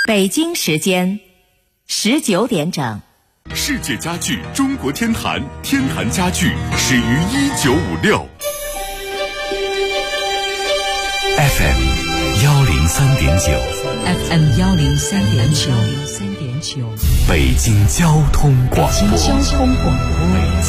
北京时间19点整。 世界家具中国天坛，天坛家具始于1956。 FM 103.9，FM 103.9， 北京交通广播， 北京交通广播，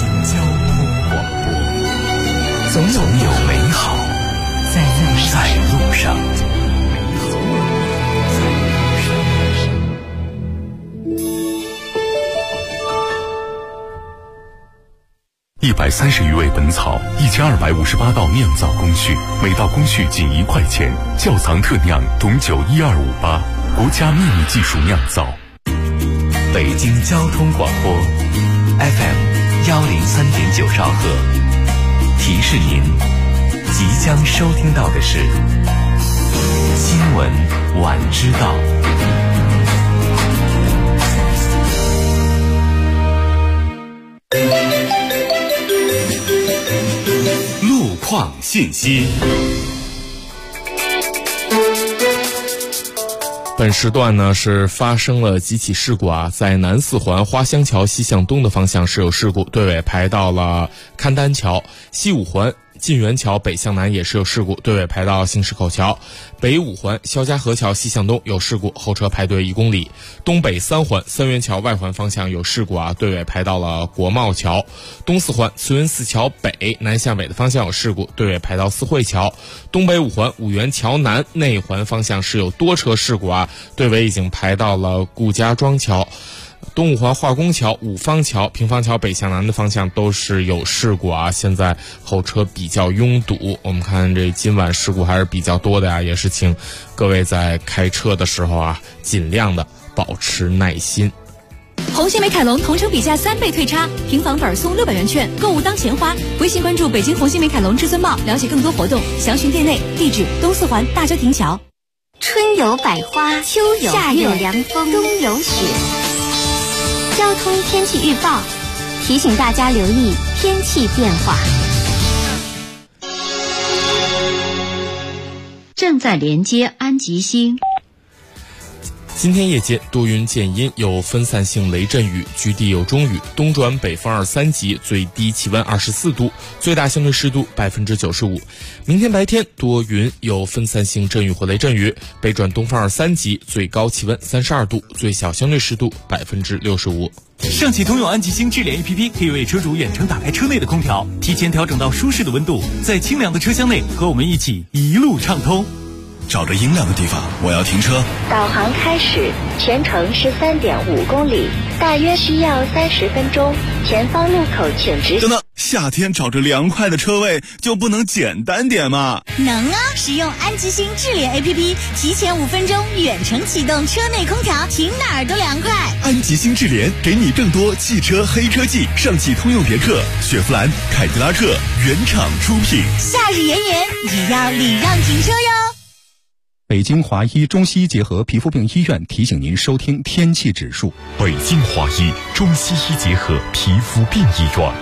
总有美好在路上。130余味本草，1258道酿造工序，每道工序仅1块钱。窖藏特酿董酒12588，国家秘密技术酿造。北京交通广播 FM 103.9兆赫，提示您即将收听到的是新闻晚知道。 路况信息。 本时段呢是发生了几起事故啊，在南四环花乡桥西向东的方向是有事故，队尾排到了勘丹桥；西五环晋源桥北向南也是有事故，队尾排到新市口桥；北五环肖家河桥西向东有事故，后车排队1公里；东北三环三元桥外环方向有事故啊，队尾排到了国贸桥；东四环慈云寺桥北南向北的方向有事故，队尾排到四惠桥；东北五环五元桥南内环方向是有多车事故啊，队尾已经排到了顾家庄桥；东五环化工桥、五方桥、平房桥北向南的方向都是有事故啊，现在后车比较拥堵。我们看这今晚事故还是比较多的呀，也是请各位在开车的时候啊，尽量的保持耐心。 红星美凯龙同城比价3倍退差，平房本送600元券，购物当钱花。微信关注北京红星美凯龙至尊茂，了解更多活动，详询店内。地址东四环大郊亭桥。 春有百花，秋有夏有凉风，冬有雪。交通天气预报提醒大家留意天气变化。 正在连接安吉星。 今天夜间多云见阴，有分散性雷阵雨，局地有中雨，东转北风2、3级，最低气温24度，最大相对湿度95%。明天白天多云，有分散性阵雨或雷阵雨，北转东风2、3级，最高气温32度，最小相对湿度65%。 上汽通用安吉星智联 APP 可以为车主远程打开车内的空调，提前调整到舒适的温度，在清凉的车厢内和我们一起一路畅通。 找着阴凉的地方，我要停车。 导航开始，全程13.5公里，大约需要30分钟。前方路口请直行。 等等，夏天找着凉快的车位就不能简单点吗？ 能啊！使用安吉星智联 APP， 提前5分钟远程启动车内空调，停哪儿都凉快。 安吉星智联给你更多汽车黑科技，上汽通用别克、雪佛兰、凯迪拉克原厂出品。 夏日炎炎，也要礼让停车哟。 北京华医中西医结合皮肤病医院提醒您收听天气指数。 北京华医中西医结合皮肤病医院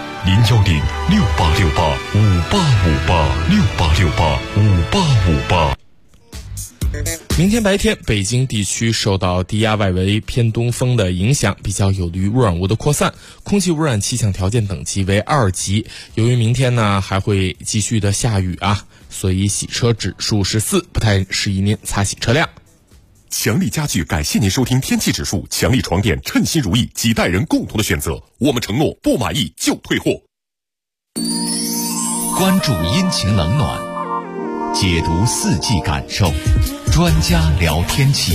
，01068685858586858。 明天白天，北京地区受到低压外围偏东风的影响，比较有利于污染物的扩散，空气污染气象条件等级为2级。由于明天呢还会继续的下雨啊，所以洗车指数是4，不太适宜您擦洗车辆。 强力家具感谢您收听天气指数，强力床垫称心如意，几代人共同的选择，我们承诺不满意就退货。 关注阴晴冷暖，解读四季感受，专家聊天气。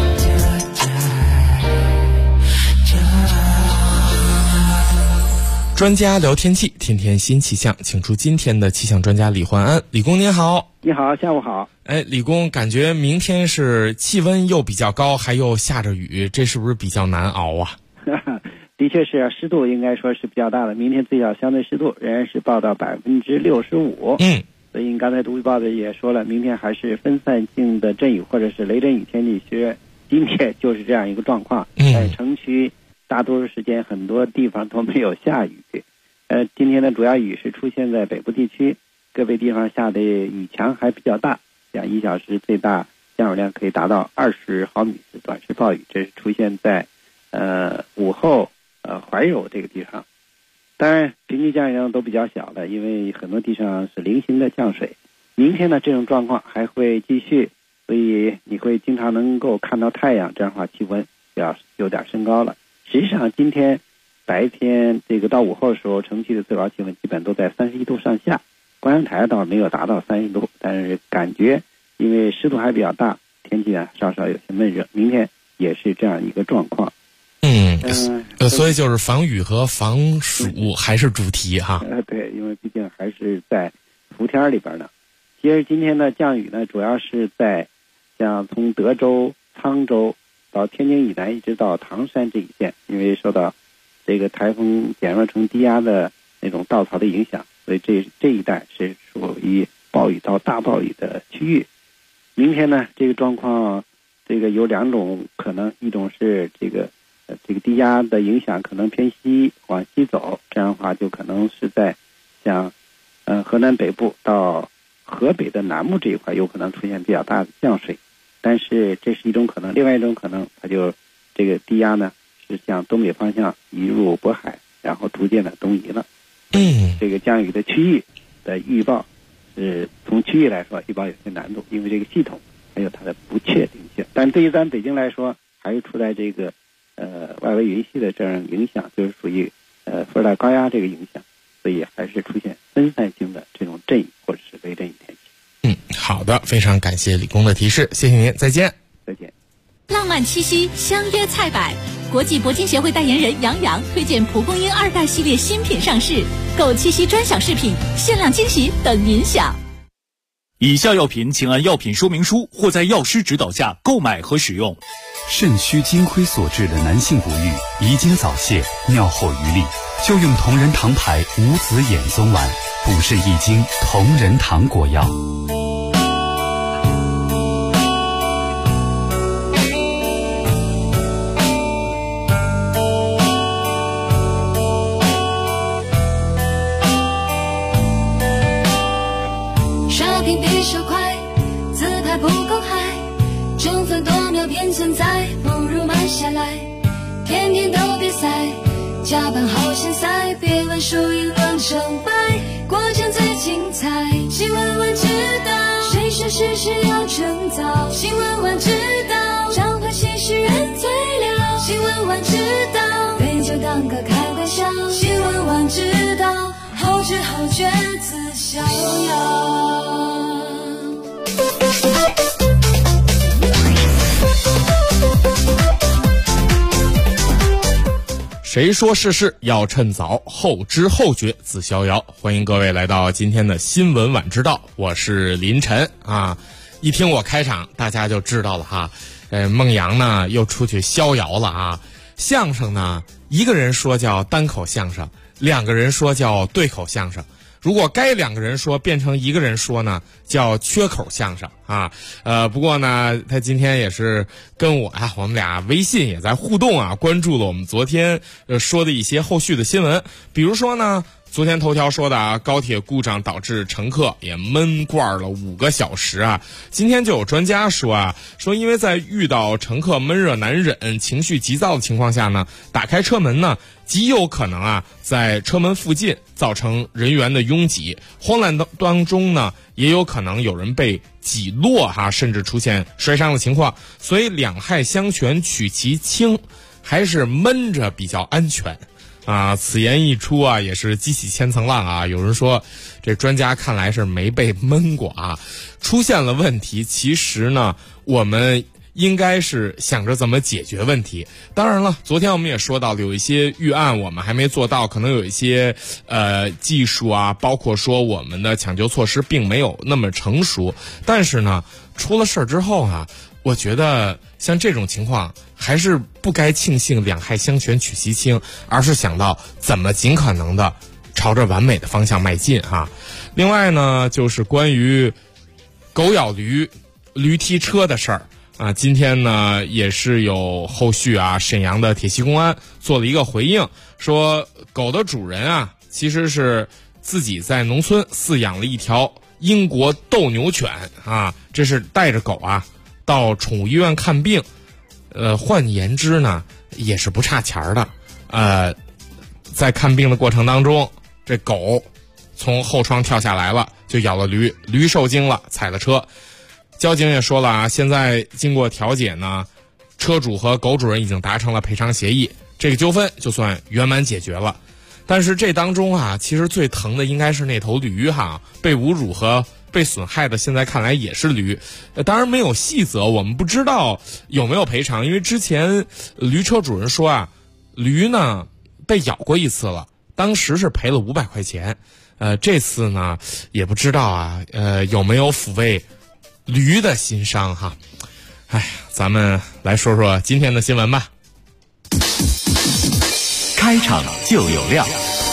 专家聊天气，天天新气象，请出今天的气象专家李焕安。李工您好。 你好，下午好。 李工，感觉明天是气温又比较高，还又下着雨，这是不是比较难熬啊？ 的确是，湿度应该说是比较大的，明天最小相对湿度仍然是报到65%。所以你刚才读预报的也说了，明天还是分散性的阵雨或者是雷阵雨天气，今天就是这样一个状况。在城区大多数时间很多地方都没有下雨。今天的主要雨是出现在北部地区，个别地方下的雨强还比较大，像1小时最大降雨量可以达到20毫米， 短时暴雨，这是出现在午后怀柔这个地方。当然平均降雨量都比较小的，因为很多地上是零星的降水。明天呢这种状况还会继续，所以你会经常能够看到太阳，这样的话气温要有点升高了。实际上今天白天这个到午后的时候，城区的最高气温基本都在31度上下，观阳台倒没有达到30度，但是感觉因为湿度还比较大，天气呢稍稍有些闷热，明天也是这样一个状况。 所以就是防雨和防暑还是主题哈。 对，因为毕竟还是在伏天里边呢。其实今天的降雨呢，主要是在像从德州、沧州到天津以南，一直到唐山这一线，因为受到这个台风减弱成低压的那种稻草的影响，所以这一带是属于暴雨到大暴雨的区域。明天呢，这个状况这个有两种可能，一种是这个低压的影响可能偏西往西走，这样的话就可能是在像河南北部到河北的南部这一块有可能出现比较大的降水，但是这是一种可能。另外一种可能，它就这个低压呢是向东北方向移入渤海，然后逐渐的东移了。这个降雨的区域的预报是从区域来说预报有些难度，因为这个系统还有它的不确定性。但对于咱北京来说，还是处在这个外围云系的这样影响，就是属于副热带高压这个影响，所以还是出现分散性的这种阵雨或者是微阵雨天气。 好的，非常感谢李工的提示，谢谢您，再见。 再见。 浪漫七夕相约菜百，国际铂金协会代言人杨洋推荐蒲公英2代系列新品上市，购七夕专享饰品，限量惊喜等您享。 以下药品请按药品说明书或在药师指导下购买和使用。 肾虚金亏所致的男性不育、遗精早泄、尿后余力，就用同仁堂牌无籽眼松丸，补肾益精，同仁堂果药。 刷屏比手快，自拍不够嗨，争分夺秒变存在，不如慢下来。天天都比赛，加班好现塞，别问输赢论成败，过程最精彩。新闻晚知道，谁说事事要趁早？新闻晚知道，掌握新事人最了。新闻晚知道，杯酒当歌开玩笑。新闻晚知道，后知后觉自逍遥。 谁说事事要趁早，后知后觉自逍遥。欢迎各位来到今天的新闻晚知道，我是林晨啊。一听我开场，大家就知道了哈。孟阳呢又出去逍遥了啊。相声呢，一个人说叫单口相声，两个人说叫对口相声。如果该两个人说变成一个人说呢，叫缺口相声啊。不过呢，他今天也是跟我啊，我们俩微信也在互动啊，关注了我们昨天说的一些后续的新闻。比如说呢，昨天头条说的啊，高铁故障导致乘客也闷罐了5个小时啊。今天就有专家说啊，说因为在遇到乘客闷热难忍、情绪急躁的情况下呢，打开车门呢，极有可能啊，在车门附近造成人员的拥挤，慌乱当中呢，也有可能有人被挤落哈，甚至出现摔伤的情况。所以两害相权取其轻，还是闷着比较安全啊。此言一出啊，也是激起千层浪啊。有人说，这专家看来是没被闷过啊。出现了问题，其实呢，我们应该是想着怎么解决问题。当然了，昨天我们也说到了有一些预案我们还没做到，可能有一些技术啊，包括说我们的抢救措施并没有那么成熟。但是呢，出了事儿之后啊，我觉得像这种情况还是不该庆幸两害相权取其轻，而是想到怎么尽可能的朝着完美的方向迈进啊。另外呢，就是关于狗咬驴、驴踢车的事儿啊，今天呢也是有后续啊，沈阳的铁西公安做了一个回应，说狗的主人啊其实是自己在农村饲养了一条英国斗牛犬啊，这是带着狗啊到宠物医院看病， 换言之呢，也是不差钱的。在看病的过程当中，这狗从后窗跳下来了，就咬了驴，驴受惊了，踩了车。交警也说了啊，现在经过调解呢，车主和狗主人已经达成了赔偿协议，这个纠纷就算圆满解决了。但是这当中啊，其实最疼的应该是那头驴哈，被侮辱和被损害的，现在看来也是驴。当然没有细则，我们不知道有没有赔偿，因为之前驴车主人说啊，驴呢被咬过一次了，当时是赔了500块钱。这次呢也不知道啊，有没有抚慰驴的心伤哈。咱们来说说今天的新闻吧。 开场就有料。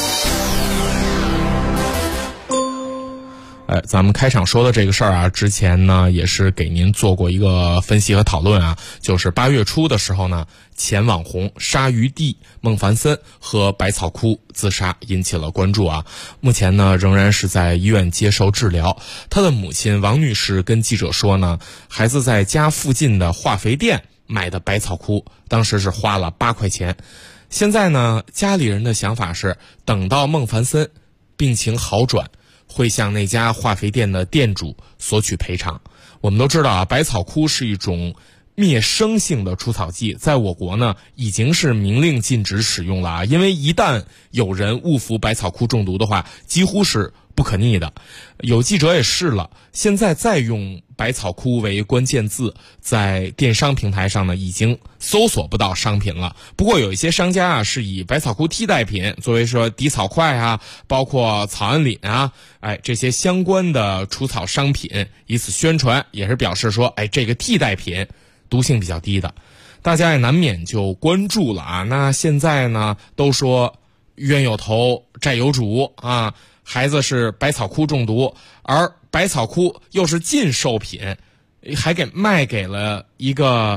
咱们开场说的这个事儿啊，之前呢也是给您做过一个分析和讨论啊，就是8月初的时候呢，前网红鲨鱼弟孟凡森和百草枯自杀引起了关注啊。目前呢仍然是在医院接受治疗。他的母亲王女士跟记者说呢，孩子在家附近的化肥店买的百草枯，当时是花了8块钱。现在呢，家里人的想法是等到孟凡森病情好转，会向那家化肥店的店主索取赔偿。我们都知道啊，百草枯是一种灭生性的除草剂，在我国呢已经是明令禁止使用了啊，因为一旦有人误服百草枯中毒的话，几乎是不可逆的。有记者也试了，现在再用百草枯为关键字，在电商平台上呢已经搜索不到商品了。不过有一些商家啊是以百草枯替代品作为说滴草块啊，包括草安岭啊，这些相关的除草商品，以此宣传，也是表示说这个替代品毒性比较低的。大家也难免就关注了啊。那现在呢都说冤有头债有主啊，孩子是百草枯中毒，而百草枯又是禁售品，还给卖给了一个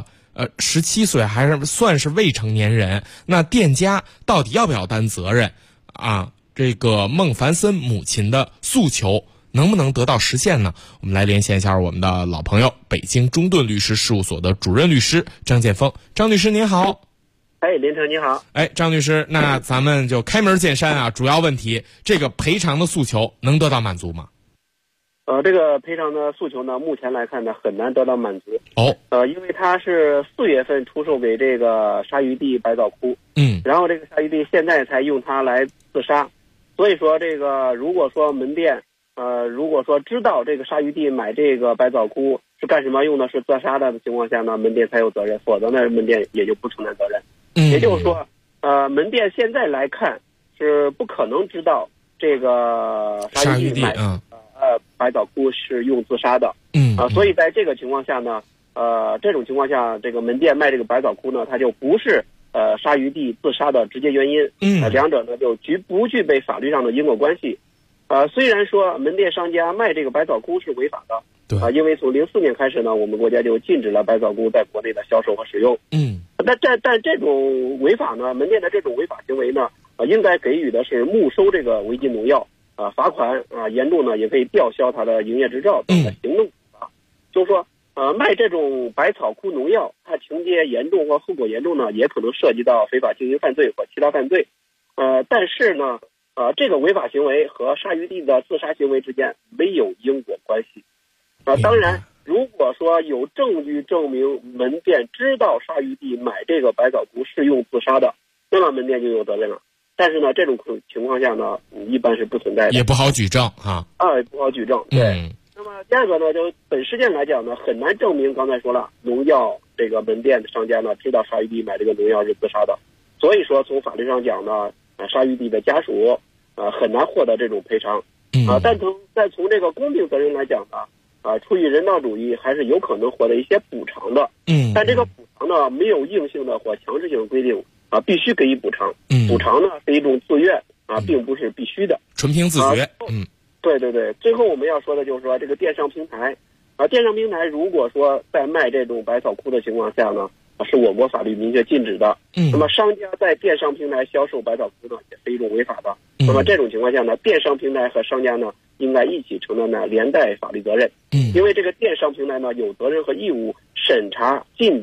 17岁还是算是未成年人，那店家到底要不要担责任啊？这个孟凡森母亲的诉求能不能得到实现呢？我们来连线一下我们的老朋友，北京中盾律师事务所的主任律师张建峰。张律师您好。 林成你好。 张律师，那咱们就开门见山啊，主要问题，这个赔偿的诉求能得到满足吗？ 这个赔偿的诉求呢，目前来看呢很难得到满足。因为它是4月份出售给这个鲨鱼弟百草枯，然后这个鲨鱼弟现在才用它来自杀，所以说这个如果说门店如果说知道这个鲨鱼弟买这个百草枯是干什么用的，是自杀的情况下呢，门店才有责任，否则呢门店也就不承担责任。也就是说门店现在来看是不可能知道这个鲨鱼弟买百草枯是用自杀的。所以在这个情况下呢，这种情况下这个门店卖这个百草枯呢，它就不是鲨鱼弟自杀的直接原因。两者呢就不具备法律上的因果关系。虽然说门店商家卖这个百草枯是违法的，因为从04年开始呢，我们国家就禁止了百草枯在国内的销售和使用。但这种违法呢，门店的这种违法行为呢，应该给予的是没收这个违禁农药，罚款，严重呢也可以吊销他的营业执照等的行动啊。就是说，卖这种百草枯农药，它情节严重或后果严重呢，也可能涉及到非法经营犯罪或其他犯罪。但是呢，这个违法行为和鲨鱼弟的自杀行为之间没有因果关系。当然，如果说有证据证明门店知道鲨鱼弟买这个百草枯是用自杀的，那么门店就有责任了。但是呢，这种情况下呢，一般是不存在的， 也不好举证啊。 不好举证。对。那么第二个呢，就本事件来讲呢，很难证明。刚才说了，农药这个门店的商家呢知道鲨鱼弟买这个农药是自杀的，所以说从法律上讲呢，鲨鱼弟的家属很难获得这种赔偿。但从这个公平责任来讲呢，出于人道主义，还是有可能获得一些补偿的。但这个补偿呢，没有硬性的或强制性规定必须给予补偿。补偿呢是一种自愿并不是必须的， 纯凭自觉。 对对对。最后我们要说的就是说，这个电商平台电商平台如果说在卖这种百草枯的情况下呢，是我国法律明确禁止的。那么商家在电商平台销售百草枯呢，也是一种违法的。那么这种情况下呢，电商平台和商家呢应该一起承担呢连带法律责任。因为这个电商平台呢有责任和义务审查、禁止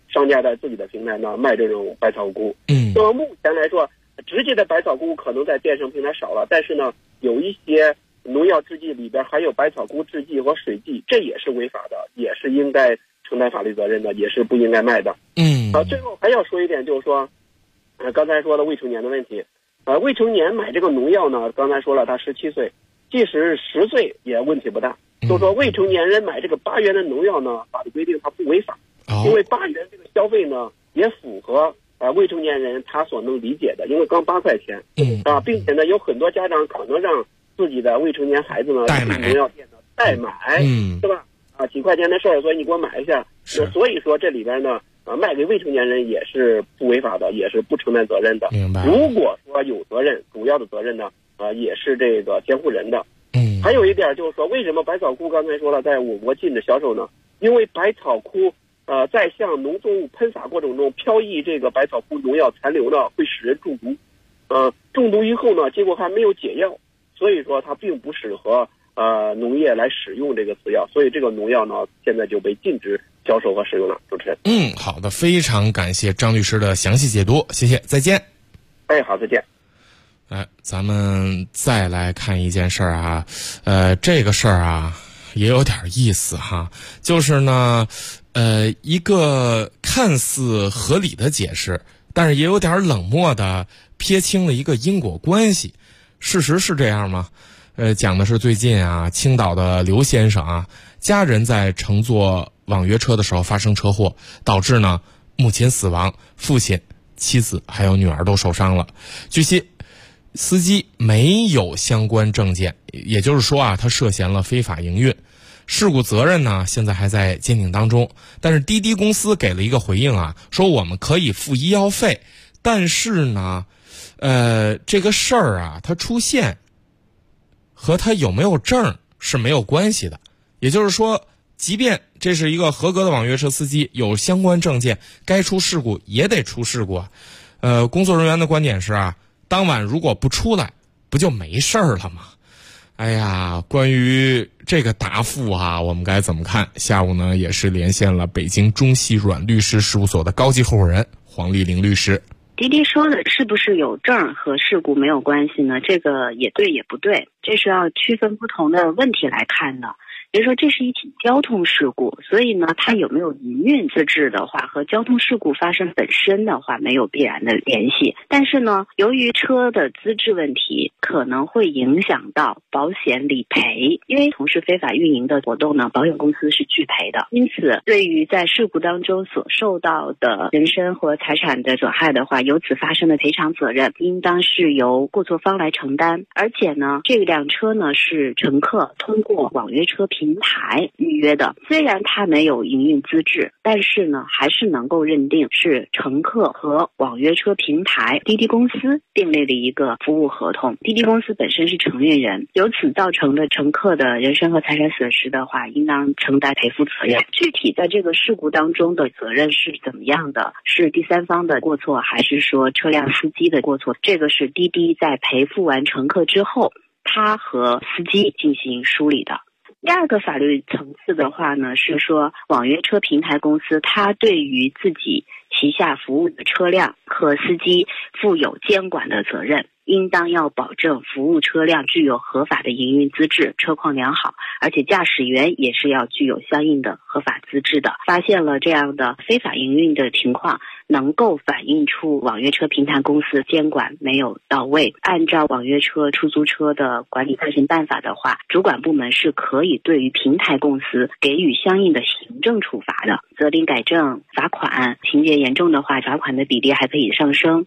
商家在自己的平台呢卖这种百草菇。那么目前来说，直接的百草菇可能在电商平台少了，但是呢，有一些农药制剂里边还有百草菇制剂和水剂，这也是违法的，也是应该承担法律责任的，也是不应该卖的。最后还要说一点，就是说，刚才说的未成年的问题，未成年买这个农药呢，刚才说了他17岁，即使10岁也问题不大。就是说未成年人买这个8元的农药呢，法律规定它不违法，因为8元这个消费呢也符合未成年人他所能理解的，因为刚8块钱，并且呢有很多家长可能让自己的未成年孩子呢去农药店呢代买，是吧？几块钱的事儿，所以你给我买一下。所以说这里边呢，卖给未成年人也是不违法的，也是不承担责任的。 明白。 如果说有责任，主要的责任呢，也是这个监护人的。还有一点就是说，为什么百草菇刚才说了在我国禁止销售呢？因为百草菇在向农作物喷洒过程中飘逸这个百草菇农药残留呢，会使人中毒。中毒以后呢，结果还没有解药，所以说它并不适合农业来使用这个此药，所以这个农药呢现在就被禁止销售和使用了。主持人， 好的，非常感谢张律师的详细解读，谢谢，再见。 好，再见。 咱们再来看一件事儿啊，这个事儿啊也有点意思哈，就是呢，一个看似合理的解释，但是也有点冷漠的撇清了一个因果关系。事实是这样吗？讲的是最近啊，青岛的刘先生啊，家人在乘坐网约车的时候发生车祸，导致呢母亲死亡，父亲、妻子还有女儿都受伤了。据悉，司机没有相关证件，也就是说啊，他涉嫌了非法营运。事故责任呢，现在还在鉴定当中。但是滴滴公司给了一个回应啊，说我们可以付医药费，但是呢，这个事儿啊，它出现和他有没有证是没有关系的。也就是说，即便这是一个合格的网约车司机，有相关证件，该出事故也得出事故啊。工作人员的观点是啊，当晚如果不出来，不就没事儿了吗？哎呀，关于这个答复啊，我们该怎么看？下午呢，也是连线了北京中西软律师事务所的高级合伙人黄丽玲律师。 滴滴说的是不是有证和事故没有关系呢？这个也对也不对，这是要区分不同的问题来看的。比如说这是一起交通事故，所以呢它有没有营运资质的话和交通事故发生本身的话没有必然的联系。但是呢，由于车的资质问题可能会影响到保险理赔，因为从事非法运营的活动呢，保险公司是拒赔的。因此对于在事故当中所受到的人身和财产的损害的话，由此发生的赔偿责任应当是由过错方来承担。而且呢，这辆车呢是乘客通过网约车平台预约的，虽然它没有营运资质，但是呢还是能够认定是乘客和网约车平台滴滴公司订立了一个服务合同，滴滴公司本身是承运人，由此造成的乘客的人身和财产损失的话，应当承担赔付责任。具体在这个事故当中的责任是怎么样的，是第三方的过错还是说车辆司机的过错，这个是滴滴在赔付完乘客之后，他和司机进行梳理的。第二个法律层次的话呢，是说网约车平台公司它对于自己旗下服务的车辆和司机负有监管的责任，应当要保证服务车辆具有合法的营运资质，车况良好，而且驾驶员也是要具有相应的合法资质的。发现了这样的非法营运的情况，能够反映出网约车平台公司监管没有到位。按照网约车、出租车的管理暂行办法的话，主管部门是可以对于平台公司给予相应的行政处罚的，责令改正、罚款，情节严重的话，罚款的比例还可以上升。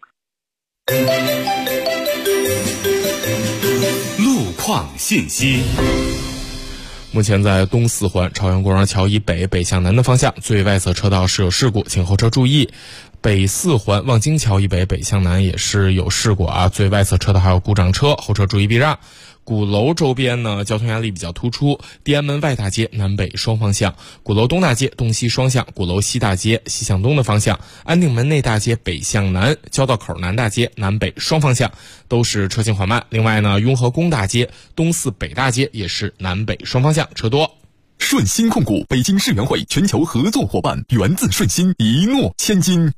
路况信息。 目前在东四环朝阳公园桥以北北向南的方向，最外侧车道是有事故，请后车注意。北四环望京桥以北北向南也是有事故啊，最外侧车道还有故障车，后车注意避让。鼓楼周边呢，交通压力比较突出，地安门外大街南北双方向，鼓楼东大街东西双向，鼓楼西大街西向东的方向，安定门内大街北向南，交道口南大街南北双方向都是车行缓慢。另外呢，雍和宫大街东四北大街也是南北双方向车多。 顺心控股，北京世园会全球合作伙伴，源自顺心，一诺千金。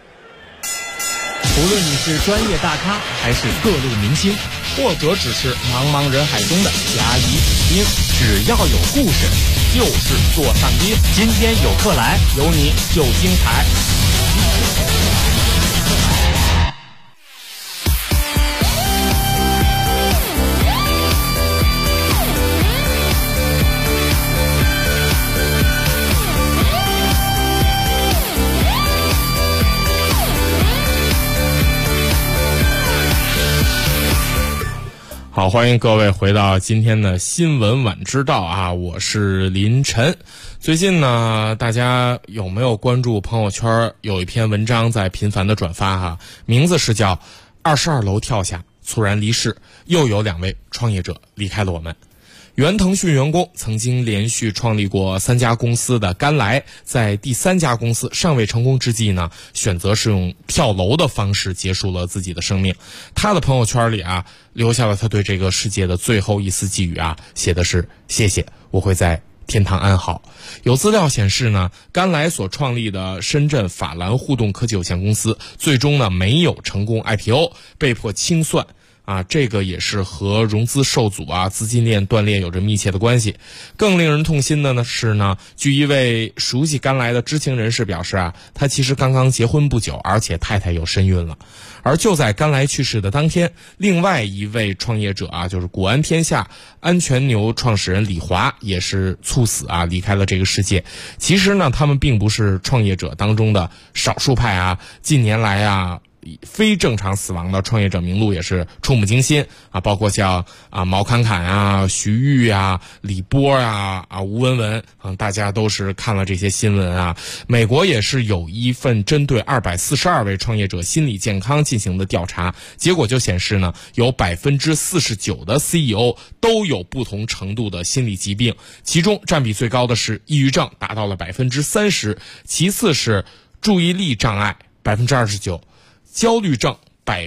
无论你是专业大咖，还是各路明星，或者只是茫茫人海中的甲乙丙丁，只要有故事，就是座上宾。今天有客来，有你就精彩。 好，欢迎各位回到今天的新闻晚知道啊，我是林晨。最近呢，大家有没有关注朋友圈有一篇文章在频繁的转发哈，名字是叫22楼跳下猝然离世，又有2位创业者离开了我们。原腾讯员工，曾经连续创立过3家公司的甘来，在第3家公司尚未成功之际呢，选择是用跳楼的方式结束了自己的生命。他的朋友圈里啊，留下了他对这个世界的最后一丝寄语啊，写的是谢谢，我会在天堂安好。有资料显示呢，甘来所创立的深圳法兰互动科技有限公司最终呢没有成功 IPO， 被迫清算啊，这个也是和融资受阻啊、资金链断裂有着密切的关系。更令人痛心的呢是呢，据一位熟悉甘来的知情人士表示啊，他其实刚刚结婚不久，而且太太又身孕了。而就在甘来去世的当天，另外一位创业者啊，就是古安天下安全牛创始人李华也是猝死啊，离开了这个世界。其实呢，他们并不是创业者当中的少数派啊，近年来啊，非正常死亡的创业者名录也是触目惊心啊，包括像毛侃侃啊、徐玉啊、李波啊、吴文文啊，大家都是看了这些新闻啊。美国也是有一份针对242位创业者心理健康进行的调查，结果就显示呢，有49%的 CEO 都有不同程度的心理疾病，其中占比最高的是抑郁症，达到了30%，其次是注意力障碍29%。焦虑症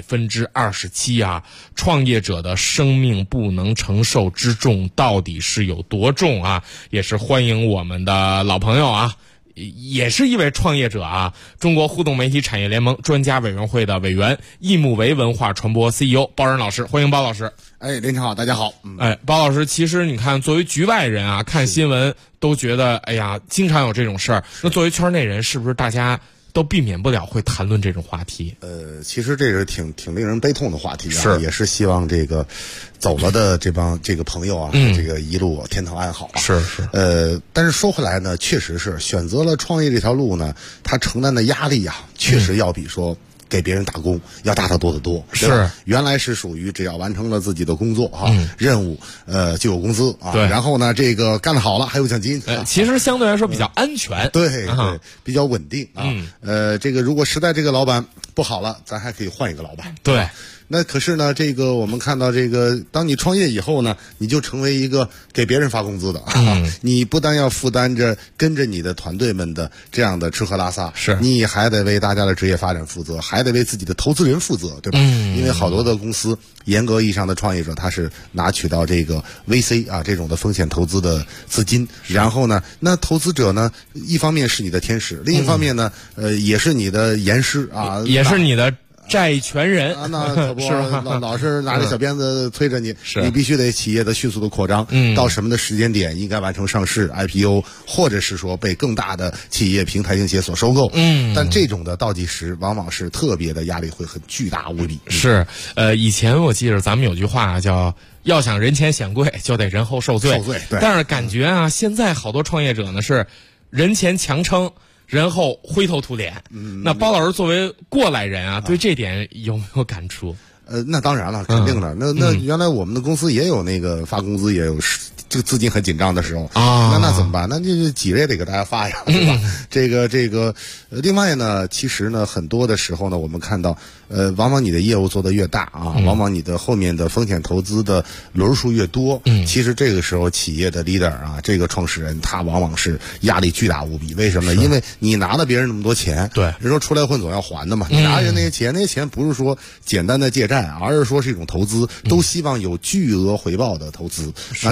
27%啊，创业者的生命不能承受之重到底是有多重啊？也是欢迎我们的老朋友啊，也是一位创业者啊，中国互动媒体产业联盟专家委员会的委员，易木维文化传播 CEO 包仁老师，欢迎包老师。 林晨好，大家好。 包老师，其实你看，作为局外人啊，看新闻都觉得，哎呀，经常有这种事儿。那作为圈内人，是不是大家都避免不了会谈论这种话题？ 其实这是挺令人悲痛的话题啊，是也是希望这个走了的这个朋友啊，这个一路天堂安好啊。 是。 但是说回来呢，确实是选择了创业这条路呢，他承担的压力啊，确实要比说给别人打工要大得多得多。 是， 原来是属于只要完成了自己的工作任务，就有工资啊。 对。 然后呢，这个干得好了还有奖金。 其实相对来说比较安全。 对，比较稳定啊。这个如果实在这个老板不好了，咱还可以换一个老板。 对。 那可是呢，这个我们看到这个，当你创业以后呢，你就成为一个给别人发工资的你不但要负担着跟着你的团队们的这样的吃喝拉撒， 是， 你还得为大家的职业发展负责，还得为自己的投资人负责，对吧？因为好多的公司，严格意义上的创业者，他是拿取到这个 VC 啊这种的风险投资的资金，然后呢，那投资者呢，一方面是你的天使，另一方面呢，也是你的严师啊， 也是你的债权人啊，那可不是老是拿着小鞭子催着你， 是你必须得企业的迅速的扩张，到什么的时间点应该完成上市 IPO， 或者是说被更大的企业平台型企业所收购。但这种的倒计时往往是特别的压力会很巨大无比。 是，以前我记得咱们有句话叫要想人前显贵，就得人后受罪。 对。 但是感觉啊，现在好多创业者呢是人前强撑，人后灰头土脸。那包老师作为过来人啊，对这点有没有感触？ 那当然了，肯定的。那原来我们的公司也有那个发工资，也有这个资金很紧张的时候啊。那怎么办？那就挤着也得给大家发呀，对吧？这个，另外呢，其实呢，很多的时候呢，我们看到，往往你的业务做得越大啊，往往你的后面的风险投资的轮数越多，其实这个时候企业的 leader 啊，这个创始人他往往是压力巨大无比。为什么呢？因为你拿了别人那么多钱， 对， 人说出来混总要还的嘛。你拿人那些钱，那些钱不是说简单的借债，而是说是一种投资，都希望有巨额回报的投资。那这种情况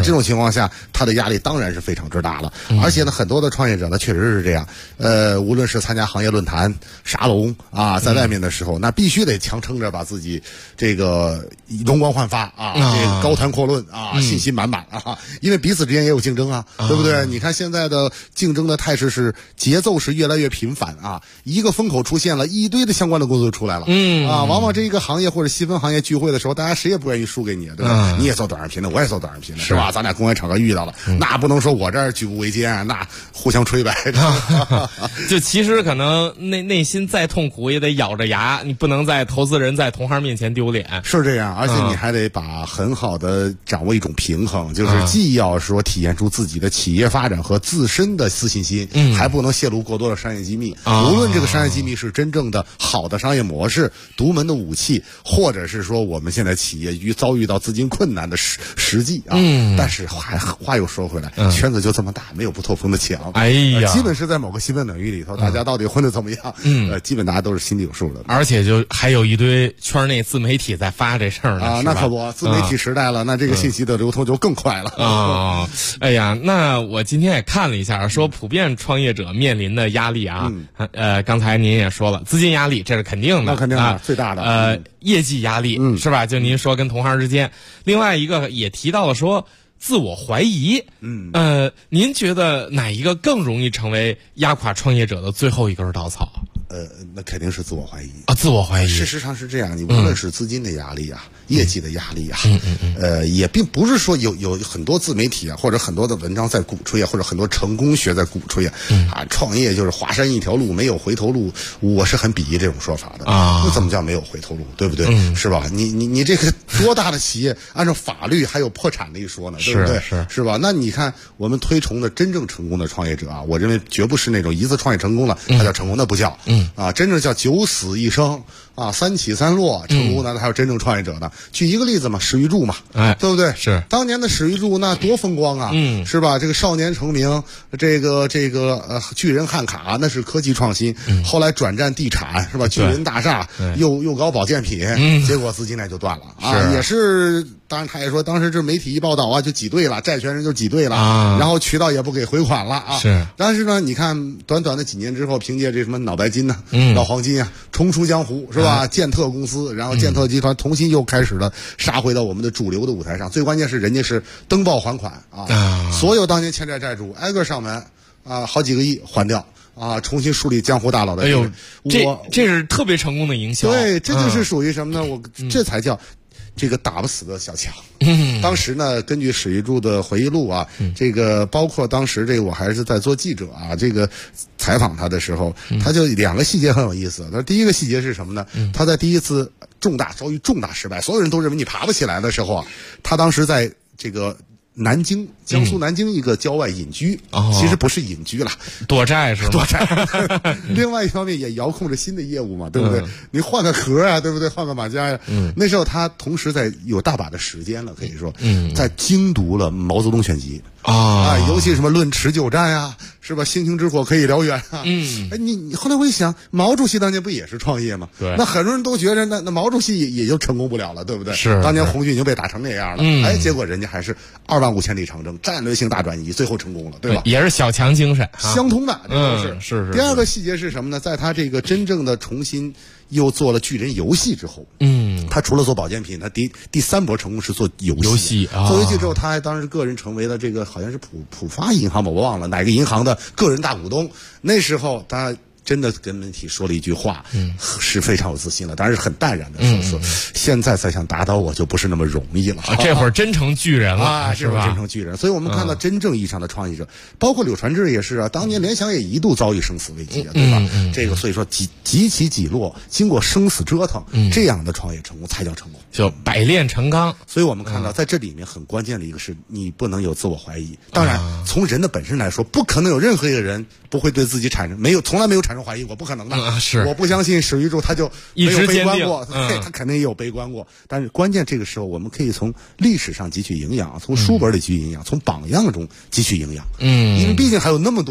况下，他的压力当然是非常之大了。而且呢，很多的创业者呢，确实是这样。无论是参加行业论坛、沙龙啊，在外面的时候，那必须得强撑着把自己这个容光焕发啊，这个高谈阔论啊，信心满满啊。因为彼此之间也有竞争啊，对不对？你看现在的竞争的态势是节奏是越来越频繁啊，一个风口出现了，一堆的相关的工作就出来了。往往这一个行业或者细分行业聚会的时候，大家谁也不愿意输给你，对吧？你也做短视频的，我也做短视频的，是吧？咱俩公开场合遇到了，那不能说我这儿举步维艰，那互相吹呗。 就其实可能内心再痛苦也得咬着牙，你不能在投资人在同行面前丢脸。 是这样，而且你还得把很好的掌握一种平衡，就是既要说体现出自己的企业发展和自身的自信心，还不能泄露过多的商业机密。无论这个商业机密是真正的好的商业模式、独门的武器，或者是说我们现在企业遭遇到资金困难的实际啊。但是话又说回来，圈子就这么大，没有不透风的墙。 哎呀， 基本是在某个细分领域里头，大家到底混得怎么样？基本大家都是心里有数的。 而且就还有一堆圈内自媒体在发这事儿呢啊，那可不，自媒体时代了，那这个信息的流通就更快了啊。哎呀，那我今天也看了一下，说普遍创业者面临的压力啊，刚才您也说了，资金压力这是肯定的， 那肯定的，最大的。 业绩压力是吧？就您说跟同行之间，另外一个也提到了说自我怀疑。您觉得哪一个更容易成为压垮创业者的最后一根稻草？ 那肯定是自我怀疑啊，自我怀疑。 事实上是这样，你无论是资金的压力啊，业绩的压力啊，也并不是说有很多自媒体啊，或者很多的文章在鼓吹啊，或者很多成功学在鼓吹啊，创业就是华山一条路，没有回头路。我是很鄙夷这种说法的啊。那怎么叫没有回头路？对不对？是吧？你这个多大的企业，按照法律还有破产的一说呢，对不对？是吧？那你看我们推崇的真正成功的创业者啊，我认为绝不是那种一次创业成功了他叫成功，那不叫。真正叫九死一生啊，三起三落，成功的还有真正创业者呢。举一个例子嘛，史玉柱嘛，对不对？ 是当年的史玉柱那多风光啊，是吧？这个少年成名，这个巨人汉卡那是科技创新，后来转战地产是吧？巨人大厦又搞保健品，结果资金链就断了啊，也是。当然，他也说，当时这媒体一报道啊，就挤兑了，债权人就挤兑了，然后渠道也不给回款了啊。但是呢，你看，短短的几年之后，凭借这什么脑白金呐、老黄金啊，重出江湖是吧？建特公司，然后建特集团重新又开始了杀回到我们的主流的舞台上。最关键是，人家是登报还款啊，所有当年欠债债主挨个上门啊，好几个亿还掉。重新树立江湖大佬的地位。 这是特别成功的营销。 对，这就是属于什么呢？这才叫。这个打不死的小强。当时呢，根据史玉柱的回忆录啊，这个包括当时这个我还是在做记者啊，这个采访他的时候，他就两个细节很有意思。那第一个细节是什么呢？他在第一次遭遇重大失败，所有人都认为你爬不起来的时候啊，他当时在这个南京，江苏南京一个郊外隐居，其实不是隐居了， 躲债是吧？ 躲债。另外一方面也遥控着新的业务嘛，对不对？你换个壳啊，对不对？换个马甲呀。那时候他同时有大把的时间了，可以说，在精读了毛泽东选集尤其什么论持久战呀，是吧？星星之火可以燎原啊。你后来我一想，毛主席当年不也是创业吗？ 对。 那很多人都觉得那毛主席也就成功不了了，对不对？ 是。 当年红军已经被打成那样了，结果人家还是25000里长征，战略性大转移，最后成功了，对吧？ 也是小强精神， 相通的， 是。 第二个细节是什么呢？在他这个真正的重新又做了巨人游戏之后，他除了做保健品，他第三波成功是做游戏。做游戏之后，他还当时个人成为了这个好像是浦发银行吧，我忘了哪个银行的个人大股东。那时候他真的跟媒体说了一句话，是非常有自信了，当然是很淡然的说，现在再想打倒我就不是那么容易了。 这会儿真成巨人了， 是吧？真成巨人。所以我们看到真正意义上的创业者，包括柳传志也是啊，当年联想也一度遭遇生死危机啊，对吧？这个所以说几起几落，经过生死折腾，这样的创业成功才叫成功， 就百炼成钢。 所以我们看到在这里面很关键的一个是你不能有自我怀疑。当然，从人的本身来说，不可能有任何一个人不会对自己从来没有产生怀疑过，不可能的。 是， 我不相信史玉柱他就没有悲观过， 他肯定也有悲观过。但是关键这个时候，我们可以从历史上汲取营养，从书本里汲取营养，从榜样中汲取营养。因为毕竟还有那么多的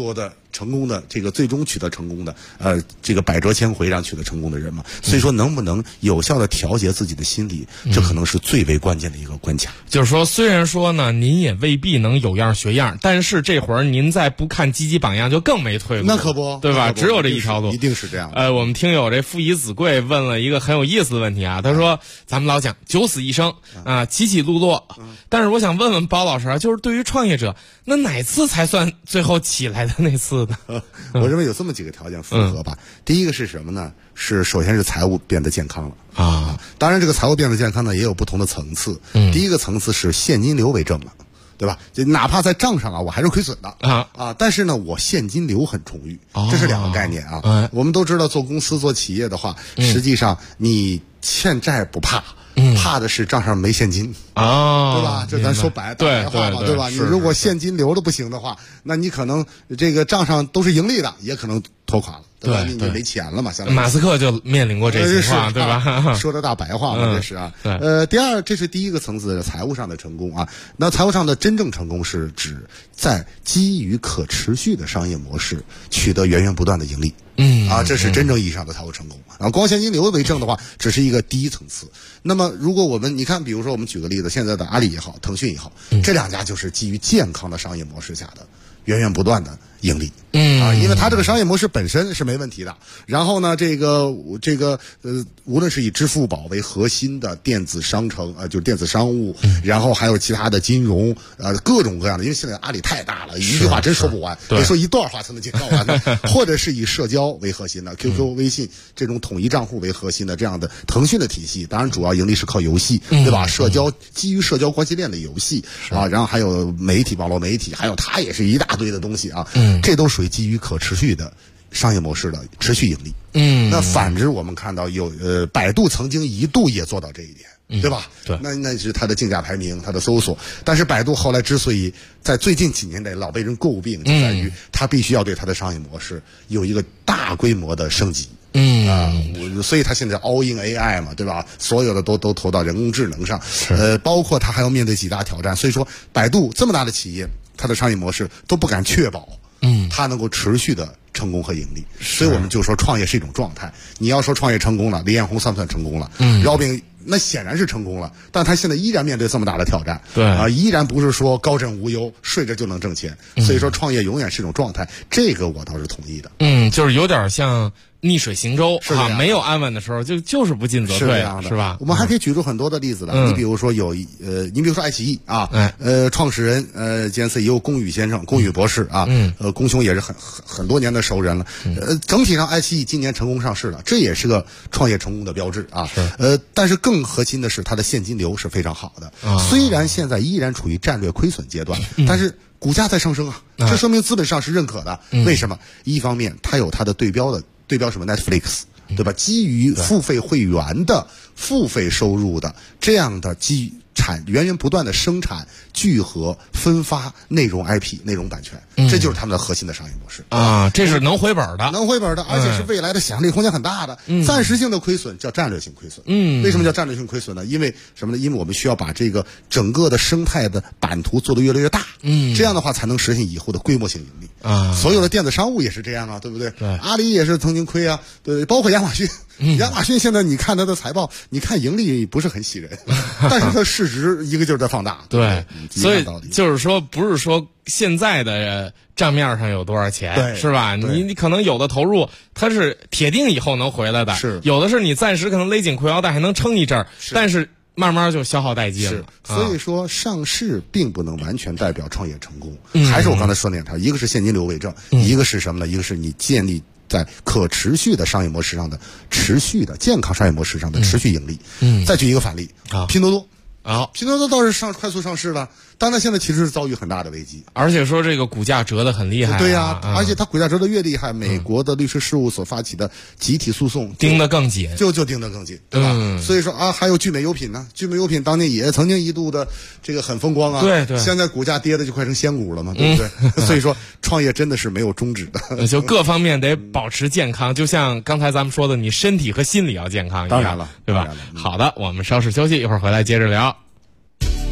成功的这个最终取得成功的这个百折千回让取得成功的人嘛。所以说能不能有效的调节自己的心理，这可能是最为关键的一个关卡。 就是说，虽然说呢，您也未必能有样学样，但是这会儿您再不看积极榜样，就更没退路。 那可不， 对吧？只有这一条路， 一定是这样。 我们听友这父以子贵问了一个很有意思的问题啊，他说：“咱们老讲九死一生啊，起起落落，但是我想问问包老师啊，就是对于创业者，那哪次才算最后起来的那次呢？” 我认为有这么几个条件符合吧。第一个是什么呢？是首先是财务变得健康了啊。当然，这个财务变得健康呢，也有不同的层次。第一个层次是现金流为正了。对吧？就哪怕在账上啊，我还是亏损的但是呢，我现金流很充裕，这是两个概念啊。我们都知道，做公司做企业的话，实际上你欠债不怕，怕的是账上没现金对吧？这咱说白话嘛，对吧？你如果现金流都不行的话，那你可能这个账上都是盈利的，也可能拖垮了。对吧？你没钱了嘛？ 马斯克就面临过这情况，对吧？ 说的大白话嘛，这是啊。第二，这是第一个层次的财务上的成功啊。那财务上的真正成功是指在基于可持续的商业模式取得源源不断的盈利。这是真正意义上的财务成功啊。光现金流为正的话，只是一个第一层次。那么，如果你看，比如说我们举个例子，现在的阿里也好，腾讯也好，这两家就是基于健康的商业模式下的源源不断的盈利。因为它这个商业模式本身是没问题的。然后呢，无论是以支付宝为核心的电子商城就是电子商务，然后还有其他的金融各种各样的，因为现在阿里太大了，一句话真说不完，得说一段话才能介绍完的。或者是以社交为核心的 QQ、微信这种统一账户为核心的这样的腾讯的体系，当然主要盈利是靠游戏，对吧？基于社交关系链的游戏然后还有媒体、网络媒体，还有它也是一大堆的东西啊。这都属于基于可持续的商业模式的持续盈利。那反之，我们看到百度曾经一度也做到这一点，对吧？ 对， 那是它的竞价排名，它的搜索。但是百度后来之所以在最近几年内老被人诟病，就在于它必须要对它的商业模式有一个大规模的升级。所以它现在 all in AI 嘛，对吧？所有的都投到人工智能上，包括它还要面对几大挑战。所以说，百度这么大的企业，它的商业模式都不敢确保它能够持续的成功和盈利。所以我们就说创业是一种状态。你要说创业成功了，李彦宏算不算成功了？饶饼那显然是成功了，但他现在依然面对这么大的挑战。依然不是说高枕无忧，睡着就能挣钱。所以说创业永远是一种状态，这个我倒是同意的。 就是有点像逆水行舟没有安稳的时候，就是不进则退，是吧？ 我们还可以举出很多的例子来。你比如说你比如说爱奇艺创始人兼 CEO 龚宇先生，龚宇博士龚兄也是很多年的熟人了。整体上爱奇艺今年成功上市了，这也是个创业成功的标志啊。但是更核心的是它的现金流是非常好的。虽然现在依然处于战略亏损阶段，但是股价在上升这说明资本上是认可的。为什么？一方面它有它的对标什么 Netflix， 对吧？基于付费会员的付费收入的这样的源源不断的生产、聚合、分发内容 IP、内容版权，这就是他们的核心的商业模式这是能回本的， 而且是未来的想象力空间很大的。暂时性的亏损叫战略性亏损。为什么叫战略性亏损呢？因为什么呢？因为我们需要把这个整个的生态的版图做得越来越大，这样的话才能实现以后的规模性盈利所有的电子商务也是这样对不对？阿里也是曾经亏对，包括亚马逊。亚马逊现在你看它的财报，你看盈利不是很喜人，但是它市值一个劲儿在放大。 对，所以就是说，不是说现在的账面上有多少钱，是吧？你可能有的投入它是铁定以后能回来的，有的是你暂时可能勒紧裤腰带还能撑一阵儿，但是慢慢就消耗殆尽了。 所以说上市并不能完全代表创业成功。还是我刚才说那两条，一个是现金流为正，一个是什么呢？一个是你建立在可持续的商业模式上的持续的健康商业模式上的持续盈利。再举一个反例拼多多拼多多倒是快速上市了，但它现在其实是遭遇很大的危机， 而且说这个股价折得很厉害。 对呀，而且它股价折得越厉害，美国的律师事务所发起的集体诉讼盯得更紧， 就盯得更紧，对吧？所以说还有聚美优品呢，聚美优品当年也曾经一度的这个很风光对， 现在股价跌的就快成仙股了嘛，对不对？所以说创业真的是没有终止的， 就各方面得保持健康，就像刚才咱们说的，你身体和心理要健康一样， 当然了， 对吧？好的，我们稍事休息，一会儿回来接着聊。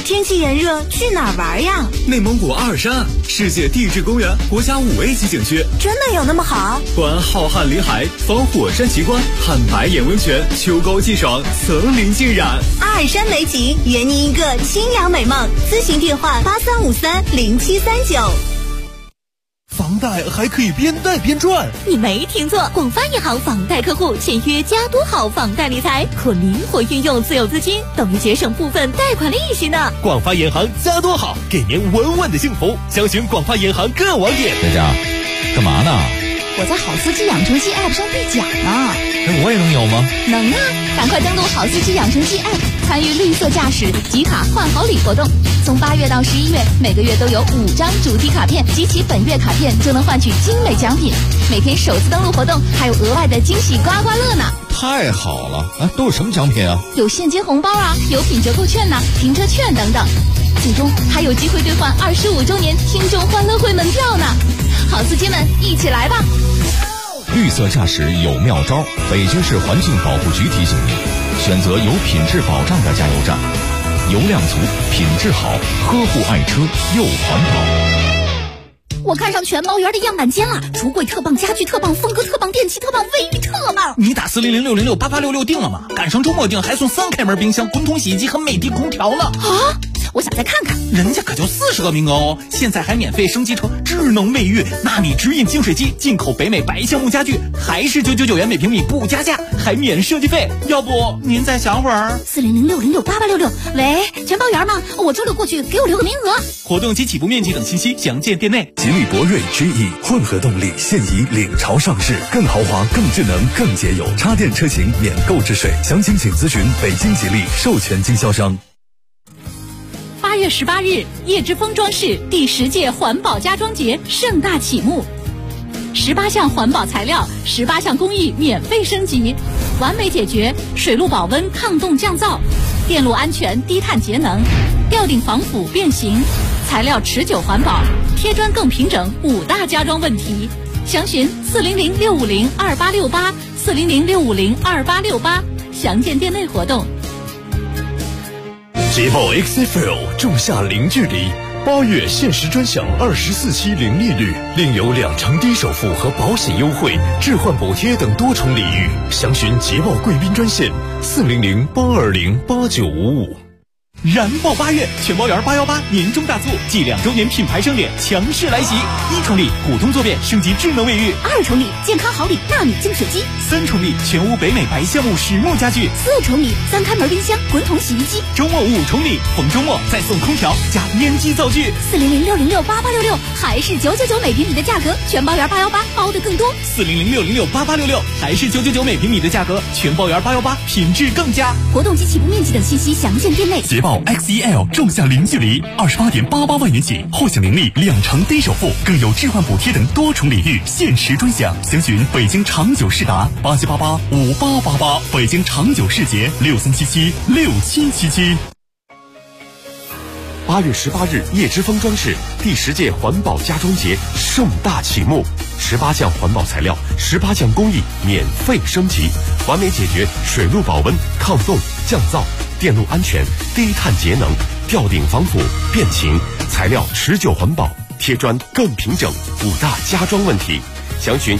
天气炎热，去哪儿玩呀？ 内蒙古阿尔山，世界地质公园国家5A 级景区。 真的有那么好？ 观浩瀚林海，访火山奇观，看白眼温泉，秋高气爽，层林尽染。 阿尔山美景，圆你一个清凉美梦。咨询电话83530739。 房贷还可以边贷边赚， 你没听错，广发银行房贷客户签约加多好房贷理财，可灵活运用自有资金，等于节省部分贷款利息呢。 广发银行加多好，给您稳稳的幸福。详询广发银行各网点。 佳佳，干嘛呢？ 我在好司机养成记 App 上兑奖呢。 那我也能有吗？ 能啊，赶快登录好司机养成记 App， 参与绿色驾驶集卡换好礼活动。从8月到11月，每个月都有5张主题卡片，集齐本月卡片就能换取精美奖品。每天首次登录活动还有额外的惊喜刮刮乐呢。 太好了！都有什么奖品啊？ 有现金红包啊，有品折扣券呐，停车券等等。最终还有机会兑换25周年听众欢乐会门票呢。好司机们，一起来吧！ 绿色驾驶有妙招，北京市环境保护局提醒您：选择有品质保障的加油站，油量足，品质好，呵护爱车又环保。 我看上全毛园的样板间了，橱柜特棒，家具特棒，风格特棒，电器特棒，卫浴特棒。 你打40060688866订了吗？赶上周末订还送3开门冰箱、滚筒洗衣机和美的空调呢。 啊！我想再看看， 人家可就40个名额哦！现在还免费升级成智能卫浴、纳米直饮净水机，进口北美白橡木家具，还是999元每平米不加价，还免设计费。要不您再想会儿 ？40060688866，喂，全包园吗？我周六过去，给我留个名额。 活动及起步面积等信息详见店内。 吉利博瑞 GE 混合动力现已领潮上市，更豪华、更智能、更节油，插电车型免购置税，详情请咨询北京吉利授权经销商。 8月18日，叶之峰装饰第10届环保家装节盛大启幕，18项环保材料，18项工艺免费升级，完美解决水路保温、抗冻降噪、电路安全、低碳节能、吊顶防腐变形、材料持久环保、贴砖更平整5大家装问题。详询400-650-2868，400-650-2868，详见店内活动。 捷豹 XFL 仲夏零距离，8月限时专享24期零利率，另有2成低首付和保险优惠、置换补贴等多重礼遇。详询捷豹贵宾专线400-820-8955。 燃爆8月，全包园818年终大促，继2周年品牌盛典强势来袭！1重礼普通坐便升级智能卫浴 ，2重礼健康好礼纳米净水机 ，3重礼全屋北美白橡木实木家具 ，4重礼3开门冰箱、滚筒洗衣机。 周末5重礼，逢周末再送空调加烟机灶具。 400-606-8866，还是999每平米的价格，全包园818包的更多。 400-606-8866，还是999每平米的价格，全包园818品质更佳。 活动及起步面积等信息详见店内。 捷豹 XEL 仲夏零距离，28.88万元起，获享零利2成低首付，更有置换补贴等多重礼遇，限时专享。详询北京长久世达87885888，北京长久世捷63776777。8月18日，叶之峰装饰第10届环保家装节盛大启幕，18项环保材料，18项工艺免费升级，完美解决水路保温、抗冻、降噪、电路安全、低碳节能、吊顶防腐、变形，材料持久环保，贴砖更平整5大家装问题。详询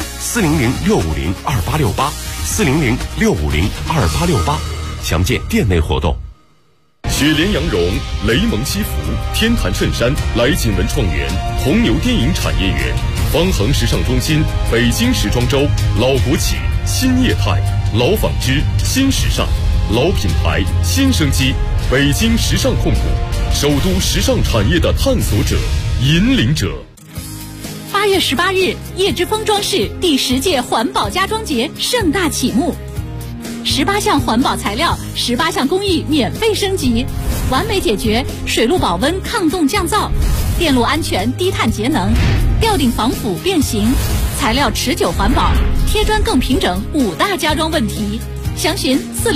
400-650-2868，400-650-2868，详见店内活动。雪莲羊绒、雷蒙西服、天坛衬衫、来锦文创园、红牛电影产业园、方恒时尚中心、北京时装周、老国企、新业态、老纺织、新时尚、老品牌、新生机，北京时尚控股，首都时尚产业的探索者、引领者。 8月18日，叶之峰装饰第10届环保家装节盛大启幕，18项环保材料，18项工艺免费升级，完美解决水路保温、抗冻降噪、电路安全、低碳节能、吊顶防腐变形、材料持久环保、贴砖更平整5大家装问题。详询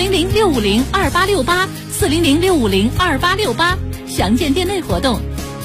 400-650-2868，400-650-2868，详见店内活动。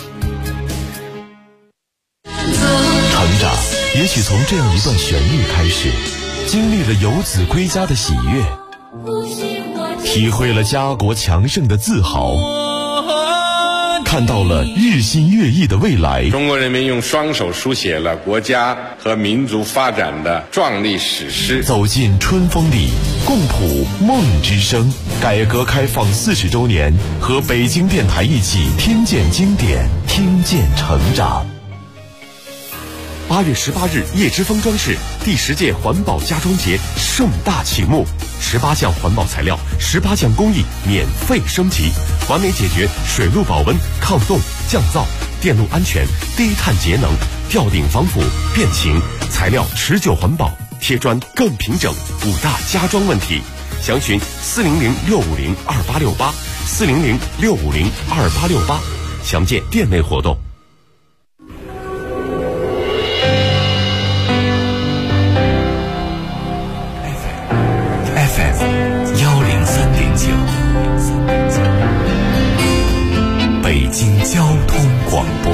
成长也许从这样一段旋律开始，经历了游子归家的喜悦，体会了家国强盛的自豪， 看到了日新月异的未来。 中国人民用双手书写了国家和民族发展的壮丽史诗。 走进春风里，共谱梦之声。改革开放40周年，和北京电台一起听见经典，听见成长。8月18日，叶之峰装饰第10届环保家装节盛大启幕，18项环保材料，18项工艺免费升级，完美解决水路保温、抗冻、降噪、电路安全、低碳节能、吊顶防腐、变形、材料持久环保、贴砖更平整5大家装问题。详询400-650-2868，400-650-2868，详见店内活动。 北京交通广播，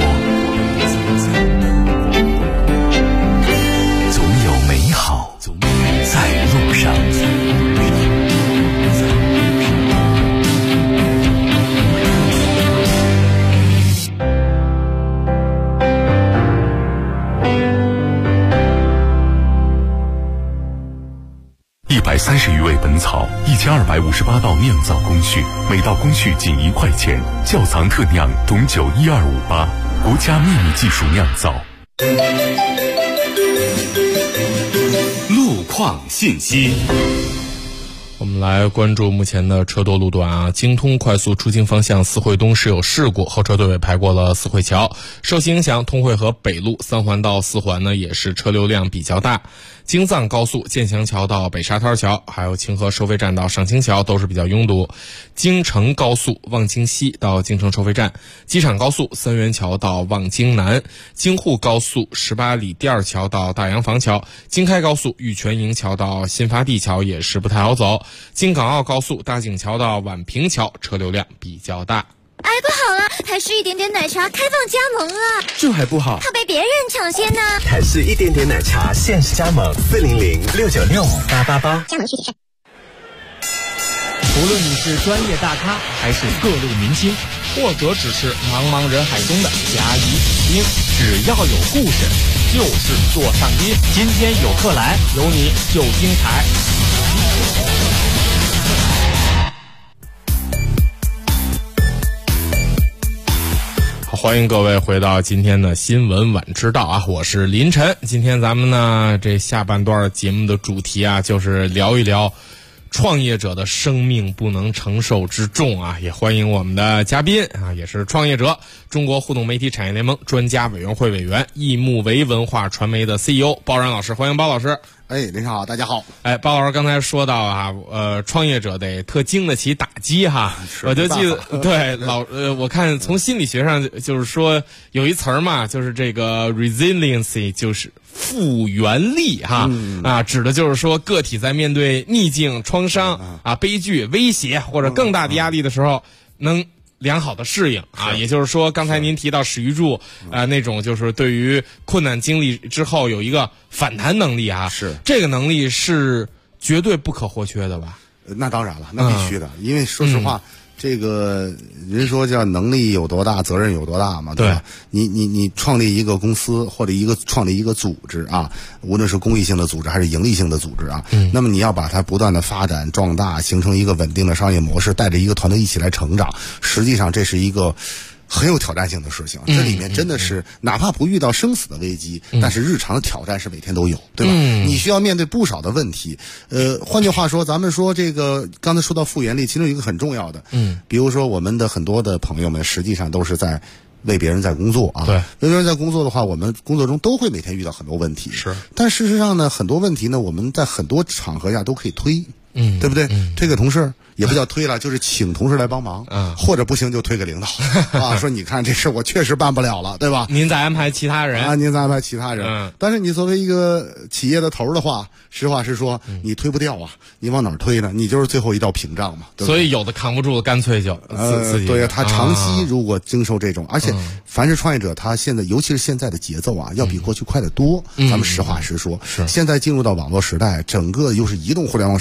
总有美好在路上。130余味本草，1258道酿造工序，每道工序仅1块钱。窖藏特酿董酒12588，国家秘密技术酿造。 路况信息。 我们来关注目前的车多路段啊，京通快速出京方向四惠东是有事故，后车队尾排过了四惠桥，受其影响，通惠河北路3环到4环呢也是车流量比较大。京藏高速建祥桥到北沙滩桥，还有清河收费站到上清桥都是比较拥堵。京承高速望京西到京承收费站，机场高速三元桥到望京南，京沪高速18里第2桥到大洋房桥，京开高速玉泉营桥到新发地桥也是不太好走。京港澳高速大井桥到宛平桥车流量比较大。 哎，不好了，台式一点点奶茶开放加盟了， 这还不好， 怕被别人抢先呢。 台式一点点奶茶限时加盟，400-696-5888， 加盟具体是。 无论你是专业大咖，还是各路明星，或者只是茫茫人海中的甲乙丙丁，只要有故事，就是做上宾。今天有客来，有你就精彩。 欢迎各位回到今天的新闻晚知道啊，我是林晨。今天咱们呢这下半段节目的主题啊，就是聊一聊创业者的生命不能承受之重啊，也欢迎我们的嘉宾啊，也是创业者，中国互动媒体产业联盟专家委员会委员，易木维文化传媒的 CEO 包然老师，欢迎包老师。 哎，您好，大家好。 哎，包老师刚才说到啊，创业者得特经得起打击哈。我就记得，对我看从心理学上就是说有一词儿嘛，就是这个 resiliency， 就是复原力哈，指的就是说个体在面对逆境、创伤啊、悲剧、威胁或者更大的压力的时候，能良好的适应啊，也就是说，刚才您提到史玉柱那种就是对于困难经历之后有一个反弹能力啊，是这个能力是绝对不可或缺的吧？ 那当然了，那必须的，因为说实话。这个人说叫能力有多大，责任有多大嘛，对吧？你创立一个公司或者创立一个组织啊，无论是公益性的组织还是盈利性的组织啊，那么你要把它不断的发展壮大，形成一个稳定的商业模式，带着一个团队一起来成长，实际上这是一个很有挑战性的事情，这里面真的是哪怕不遇到生死的危机，但是日常的挑战是每天都有，对吧？你需要面对不少的问题。换句话说，咱们说这个刚才说到复原力，其中有一个很重要的，比如说我们的很多的朋友们实际上都是在为别人在工作啊，对，为别人在工作的话，我们工作中都会每天遇到很多问题，是。但事实上呢，很多问题呢，我们在很多场合下都可以推。对不对？推给同事也不叫推了，就是请同事来帮忙，或者不行就推给领导啊，说你看这事我确实办不了了，对吧？ 您再安排其他人啊，您再安排其他人。但是你作为一个企业的头的话，实话实说，你推不掉啊，你往哪儿推呢？你就是最后一道屏障嘛。 所以有的扛不住，干脆就自己。 对，他长期如果经受这种，而且凡是创业者，他现在尤其是现在的节奏啊，要比过去快得多。咱们实话实说，现在进入到网络时代，整个又是移动互联网时代。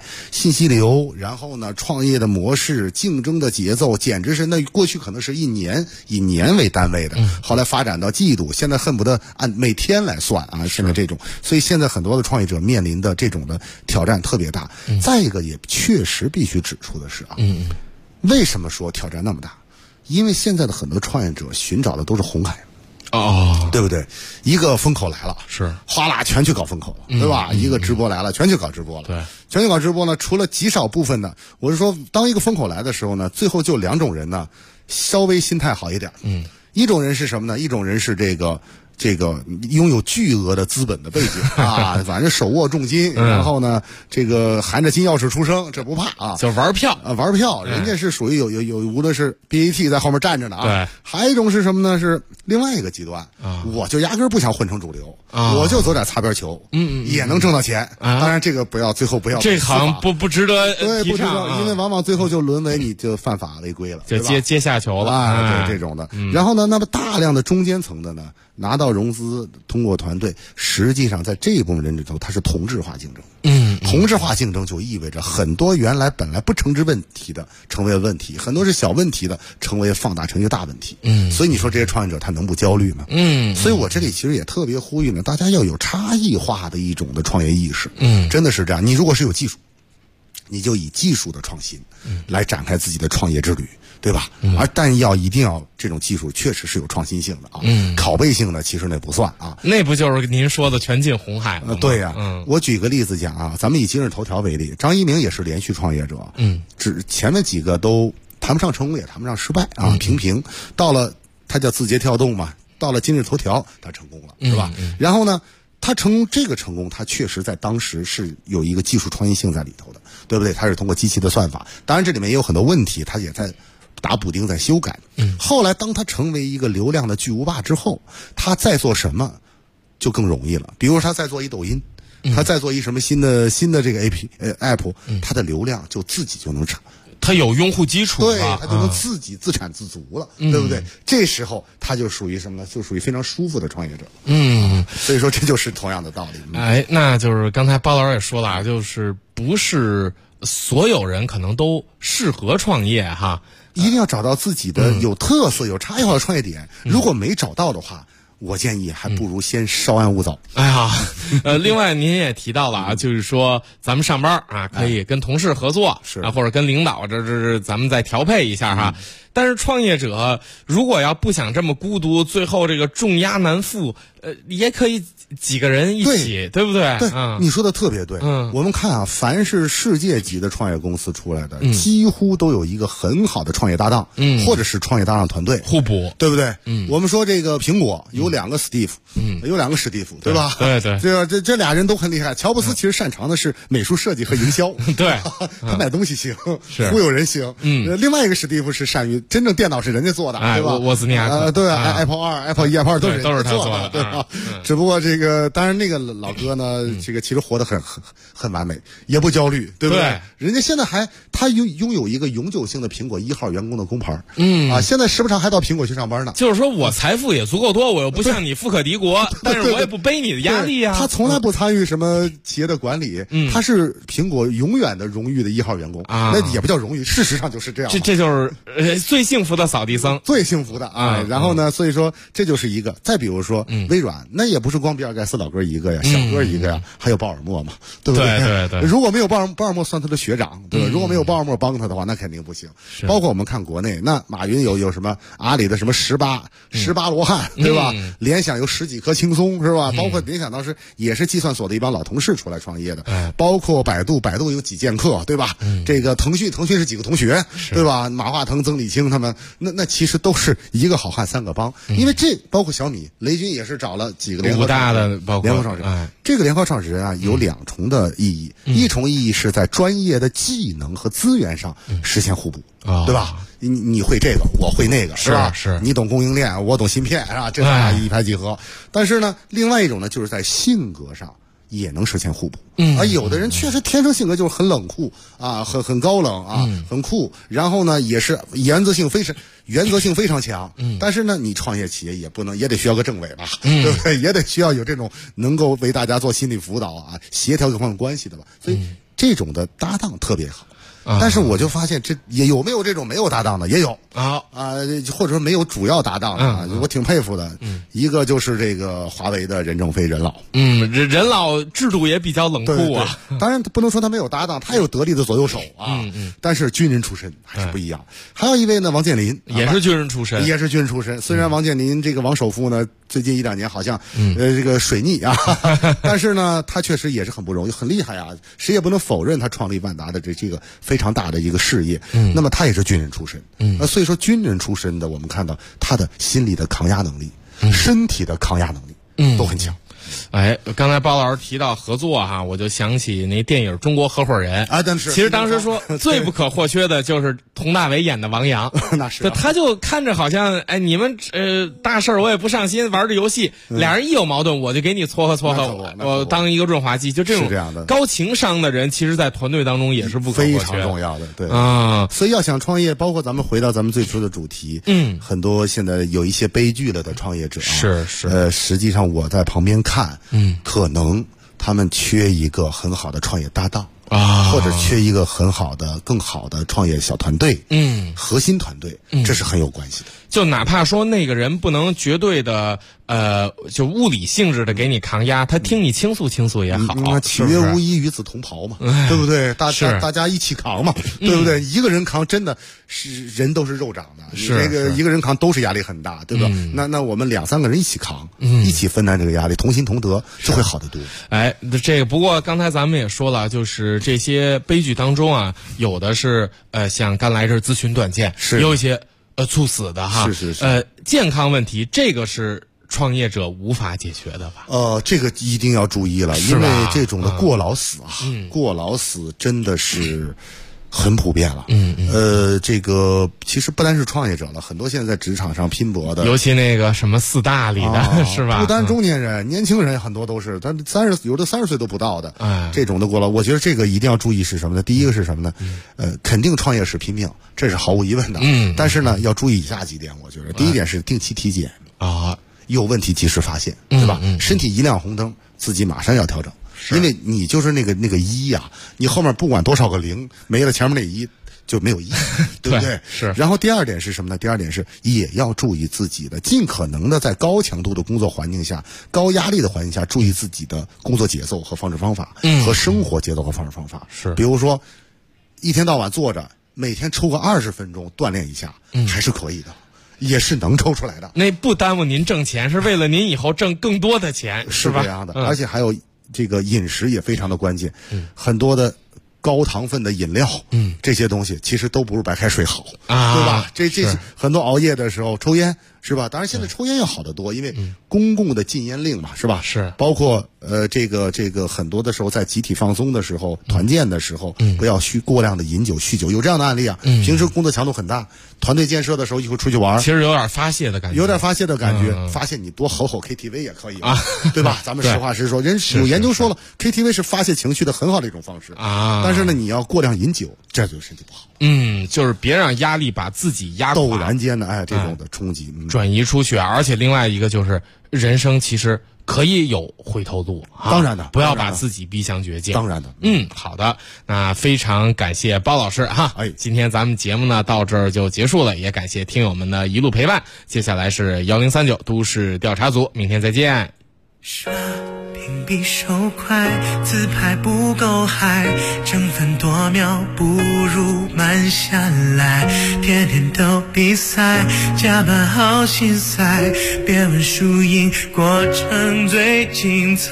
信息流，然后呢，创业的模式、竞争的节奏，简直是那过去可能是以年为单位的，后来发展到季度，现在恨不得按每天来算啊，现在这种，所以现在很多的创业者面临的这种的挑战特别大。再一个也确实必须指出的是啊，为什么说挑战那么大？因为现在的很多创业者寻找的都是红海。对不对？一个风口来了， 是哗啦全去搞风口了，对吧？一个直播来了，全去搞直播了。 对， 全去搞直播呢，除了极少部分的，我是说，当一个风口来的时候呢，最后就两种人呢，稍微心态好一点。一种人是什么呢？一种人是这个拥有巨额的资本的背景啊，反正手握重金，然后呢，这个含着金钥匙出生，这不怕啊， 就玩票啊，玩票，人家是属于有，无论是 BAT 在后面站着呢啊， 对， 还有一种是什么呢？是另外一个极端啊，我就压根儿不想混成主流啊，我就走点擦边球，也能挣到钱。当然这个最后不要这行不值得对，不值得，因为往往最后就沦为你就犯法违规了， 就接下球了啊，对这种的。然后呢，那么大量的中间层的呢，拿到融资，通过团队，实际上在这一部分人里头，它是同质化竞争。同质化竞争就意味着很多本来不成之问题的成为问题，很多是小问题的成为放大成一个大问题。所以你说这些创业者他能不焦虑吗？所以我这里其实也特别呼吁呢，大家要有差异化的一种的创业意识。真的是这样。你如果是有技术，你就以技术的创新来展开自己的创业之旅。对吧？但一定要这种技术确实是有创新性的啊，拷贝性的其实那不算啊， 那不就是您说的全进红海吗？ 对呀，我举个例子讲啊，咱们以今日头条为例，张一鸣也是连续创业者，前面几个都谈不上成功，也谈不上失败啊，平，到了他叫字节跳动嘛，到了今日头条他成功了，是吧？然后呢，他成功，他确实在当时是有一个技术创新性在里头的，对不对？他是通过机器的算法，当然这里面也有很多问题，他也在打补丁，在修改。后来当他成为一个流量的巨无霸之后，他再做什么就更容易了。比如他再做一抖音，他再做一什么新的这个 app，他的流量就自己就能产。 他有用户基础， 对，他就能自己自产自足了，对不对？这时候他就属于什么呢？就属于非常舒服的创业者。所以说这就是同样的道理。 那就是刚才包老师也说了啊，就是不是所有人可能都适合创业哈， 一定要找到自己的有特色、有差异化的创业点。如果没找到的话，我建议还不如先稍安勿躁。 另外您也提到了啊，就是说咱们上班啊，可以跟同事合作，或者跟领导这咱们再调配一下哈。但是创业者如果要不想这么孤独，最后这个重压难负，也可以几个人一起，对不对？ 对，你说的特别对。我们看啊，凡是世界级的创业公司出来的，几乎都有一个很好的创业搭档，或者是创业搭档团队互补， 对不对？我们说这个苹果有两个 Steve，有两个史蒂夫，对吧？ 对， 这俩人都很厉害。乔布斯其实擅长的是美术设计和营销， 对， 他买东西行，忽悠人行。另外一个史蒂夫是善于真正电脑是人家做的，对吧？ 沃兹尼亚克， 对，Apple 2、Apple 1、Apple 2都是他做的， 对吧？只不过这个，当然那个老哥呢，这个其实活得很完美，也不焦虑，对不对？人家现在他拥有一个永久性的苹果1号员工的工牌，现在时不常还到苹果去上班呢。 就是说我财富也足够多，我又不像你富可敌国，但是我也不背你的压力啊。 他从来不参与什么企业的管理，他是苹果永远的荣誉的1号员工啊，那也不叫荣誉，事实上就是这样。 这就是最幸福的扫地僧， 最幸福的啊。然后呢，所以说这就是一个。再比如说微软，那也不是光比尔盖茨老哥一个呀，小哥一个呀，还有鲍尔默嘛，对不对？ 对。 如果没有鲍尔默算他的学长，对吧？如果没有鲍尔默帮他的话，那肯定不行。包括我们看国内，那马云有什么阿里的什么18罗汉，对吧？联想有10几颗轻松，是吧？包括联想当时也是计算所的一帮老同事出来创业的，包括百度有几剑客，对吧？这个腾讯是几个同学，对吧？马化腾、曾李青他们，那其实都是一个好汉3个帮，因为这包括小米、雷军也是找了几个联合创始人。这个联合创始人啊，有两重的意义，一重意义是在专业的技能和资源上实现互补，对吧？你会这个，我会那个，是吧？ 是你懂供应链，我懂芯片，是吧？这俩一拍即合。但是呢，另外一种呢，就是在性格上也能实现互补。有的人确实天生性格就是很冷酷啊，很高冷啊，很酷。然后呢，也是原则性非常强。但是呢，你创业企业也得需要个政委吧，对不对？也得需要有这种能够为大家做心理辅导啊，协调各方面关系的吧。所以这种的搭档特别好。但是我就发现，这也有没有这种没有搭档的，也有或者说没有主要搭档的我挺佩服的。一个就是这个华为的任正非任老， 任老制度也比较冷酷啊。 对，当然不能说他没有搭档，他有得力的左右手啊。但是军人出身还是不一样。还有一位呢，王健林也是军人出身， 也是军人出身。虽然王健林这个王首富呢，最近1-2年好像这个水逆啊，但是呢，他确实也是很不容易，很厉害啊。谁也不能否认他创立万达的这个非常大的一个事业。那么他也是军人出身。所以说军人出身的，我们看到他的心理的抗压能力，身体的抗压能力都很强。 刚才包老师提到合作哈，我就想起那电影《中国合伙人》啊，但是其实当时说最不可或缺的就是佟大为演的王阳， 那是他就看着好像你们大事我也不上心，玩着游戏，俩人一有矛盾我就给你撮合我当一个润滑剂，就这种高情商的人，其实在团队当中也是不可或缺， 非常重要的。对所以要想创业，包括咱们回到咱们最初的主题，很多现在有一些悲剧了的创业者是实际上我在旁边看。可能他们缺一个很好的创业搭档或者缺一个很好的、更好的创业小团队，核心团队，这是很有关系的。 就哪怕说那个人不能绝对的就物理性质的给你抗压，他听你倾诉倾诉也好， 岂曰无衣与子同袍嘛，对不对？大家一起扛嘛，对不对？一个人扛真的是人都是肉长的，你这个一个人扛都是压力很大，对吧？那我们2-3个人一起扛，一起分担这个压力，同心同德，就会好得多。 这个不过刚才咱们也说了，就是这些悲剧当中啊，有的是像刚来这咨询短见，有一些猝死的哈， 是健康问题，这个是创业者无法解决的吧？ 这个一定要注意了，因为这种的过劳死过劳死真的是很普遍了。这个其实不单是创业者了，很多现在在职场上拼搏的， 尤其那个什么4大里的，是吧？ 不单中年人，年轻人很多都是，但有的30岁都不到的，这种的过劳，我觉得这个一定要注意是什么呢？第一个是什么呢？肯定创业是拼命，这是毫无疑问的。但是呢，要注意以下几点，我觉得第一点是定期体检有问题及时发现，对吧？身体一亮红灯，自己马上要调整。因为你就是那个1呀，你后面不管多少个0没了，前面那1就没有1，对不对？ 是。 然后第二点是什么呢？第二点是也要注意自己的，尽可能的在高强度的工作环境下、高压力的环境下，注意自己的工作节奏和方式方法，和生活节奏和方式方法。 是。 比如说，一天到晚坐着，每天抽个20分钟锻炼一下，还是可以的。也是能抽出来的， 那不耽误您挣钱，是为了您以后挣更多的钱， 是吧？这样的。而且还有这个饮食也非常的关键，很多的高糖分的饮料，这些东西其实都不如白开水好，对吧？这很多熬夜的时候抽烟，是吧？当然现在抽烟要好得多，因为公共的禁烟令嘛，是吧？ 是。 包括这个很多的时候在集体放松的时候、团建的时候，不要过量的饮酒、酗酒，有这样的案例啊。平时工作强度很大，团队建设的时候一会儿出去玩， 其实有点发泄的感觉， 发泄你多吼 KTV 也可以啊，对吧？咱们实话实说，人有研究说了，KTV 是发泄情绪的很好的一种方式啊。但是呢，你要过量饮酒，这对身体不好。 就是别让压力把自己压垮， 陡然间的这种的冲击转移出去。而且另外一个就是人生其实可以有回头路， 当然的， 不要把自己逼向绝境。 当然的， 好的，那非常感谢包老师哈。今天咱们节目呢到这儿就结束了，也感谢听友们的一路陪伴。接下来是1039都市调查组，明天再见。 屏蔽手快，自拍不够嗨，争分夺秒不如慢下来，天天都比赛，加班好心塞，别问输赢，过程最精彩。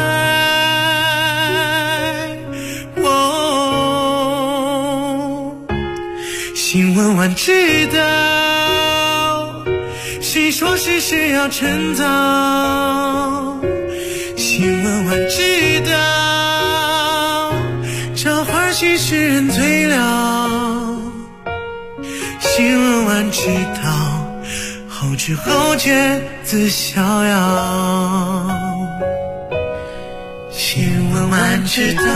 新闻晚知道，谁说事实要趁早，新闻晚知道，这花絮使人醉了。新闻晚知道，后知后觉自逍遥。新闻晚知道。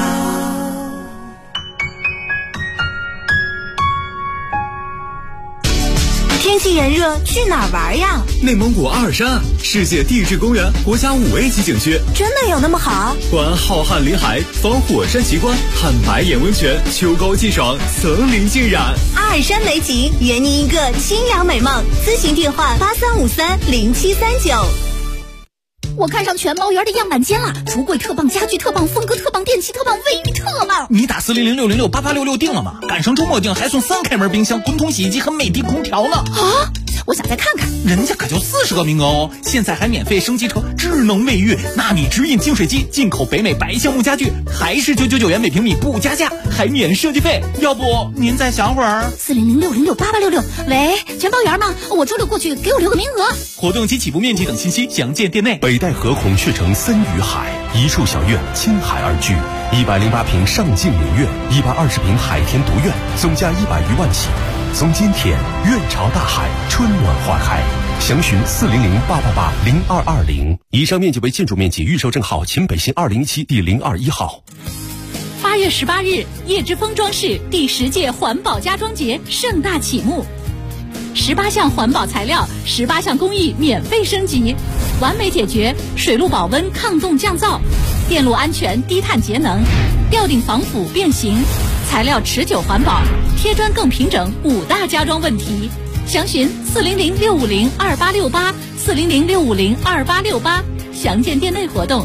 天气炎热，去哪儿玩呀？ 内蒙古阿尔山，世界地质公园国家5A级景区。 真的有那么好？ 环浩瀚林海，访火山奇观，看白眼温泉，秋高气爽，层林尽染。 阿尔山美景，圆您一个清凉美梦。咨询电话83530739。 我看上全毛园的样板间了，橱柜特棒，家具特棒，风格特棒，电器特棒，卫浴特棒。 你打40060688866定了吗？赶上周末定还送3开门冰箱、滚筒洗衣机和美的空调呢。 啊！我想再看看， 人家可就40个名额哦！现在还免费升级成智能卫浴，纳米直饮净水机，进口北美白橡木家具，还是999元每平米不加价，还免设计费。要不您再想会儿 ？40060688866。喂，全包园吗？我周六过去，给我留个名额。 活动及起步面积等信息详见店内。 北戴河孔雀城森与海，一处小院，亲海而居，108平上镜影院，120平海天独院，总价100余万起。从今天，院朝大海，春暖花开。详询400880820。以上面积为建筑面积，预售证号秦北新2017第021号。 8月18日，叶之峰装饰第10届环保家装节盛大启幕，18项环保材料，18项工艺免费升级，完美解决水路保温、抗冻降噪、电路安全、低碳节能、吊顶防腐变形、材料持久环保、贴砖更平整5大家装问题。详询400-650-2868，400-650-2868，详见店内活动。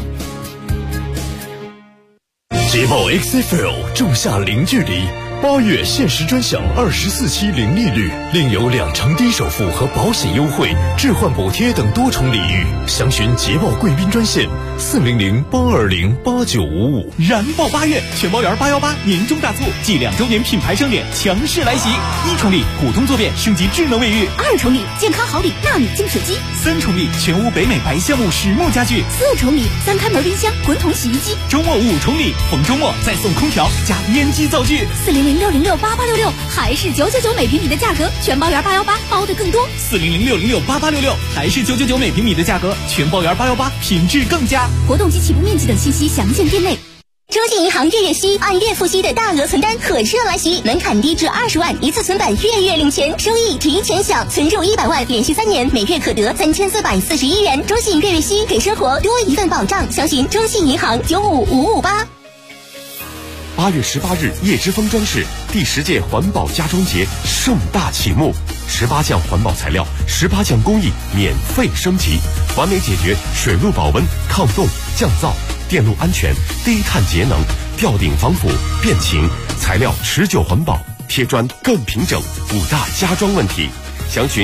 捷豹 XFL 仲夏零距离，8月限时专享24期零利率，另有2成低首付和保险优惠、置换补贴等多重礼遇。详询捷豹贵宾专线400-820-8955。 燃爆8月，全包园818年终大促暨2周年品牌盛典强势来袭！1重礼股东坐便升级智能卫浴 ，2重礼健康好礼纳米净水机 ，3重礼全屋北美白橡木实木家具 ，4重礼3开门冰箱、滚筒洗衣机。 周末5重礼，逢周末再送空调加烟机灶具。 400-606-8866，还是999每平米的价格，全包园818包的更多。 400-606-8866，还是999每平米的价格，全包园818品质更佳。 活动及起步面积等信息详见店内。 中信银行月月息按月付息的大额存单可热来袭，门槛低至20万，一次存版月月领钱，收益提前享，存入100万，连续3年，每月可得3441元。中信月月息给生活多一份保障，详询中信银行95558。 8月18日，叶之峰装饰第10届环保家装节盛大启幕，18项环保材料，18项工艺免费升级，完美解决水路保温、抗冻、降噪、电路安全、低碳节能、吊顶防腐变形，材料持久环保，贴砖更平整5大家装问题。详询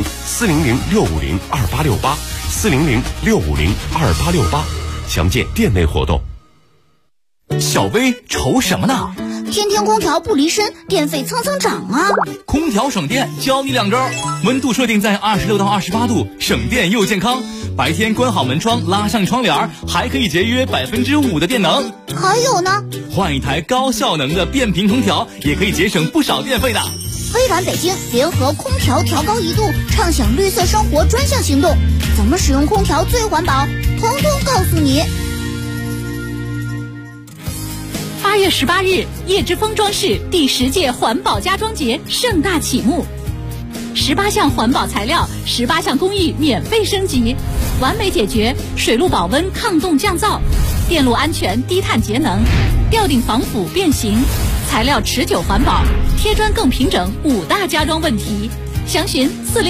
400-650-2868，400-650-2868，详见店内活动。 小薇愁什么呢？ 天天空调不离身，电费蹭蹭涨啊！ 空调省电，教你2招：温度设定在26到28度，省电又健康。白天关好门窗，拉上窗帘，还可以节约5%的电能。 还有呢， 换一台高效能的变频空调，也可以节省不少电费的。 微软北京联合空调调高1度，畅享绿色生活专项行动，怎么使用空调最环保，统统告诉你。8月18日，叶之峰装饰第10届环保家装节盛大启幕，18项环保材料，18项工艺免费升级，完美解决水路保温、抗冻降噪、电路安全、低碳节能、吊顶防腐变形、材料持久环保、贴砖更平整5大家装问题。详询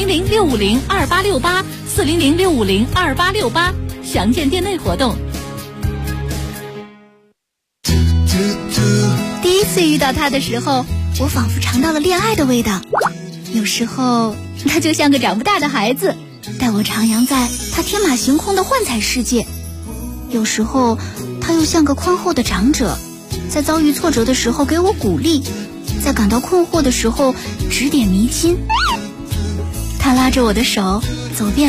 400-650-2868，400-650-2868，详见店内活动。第一次遇到他的时候，我仿佛尝到了恋爱的味道。有时候他就像个长不大的孩子，带我徜徉在他天马行空的幻彩世界。有时候他又像个宽厚的长者，在遭遇挫折的时候给我鼓励，在感到困惑的时候指点迷津。他拉着我的手走遍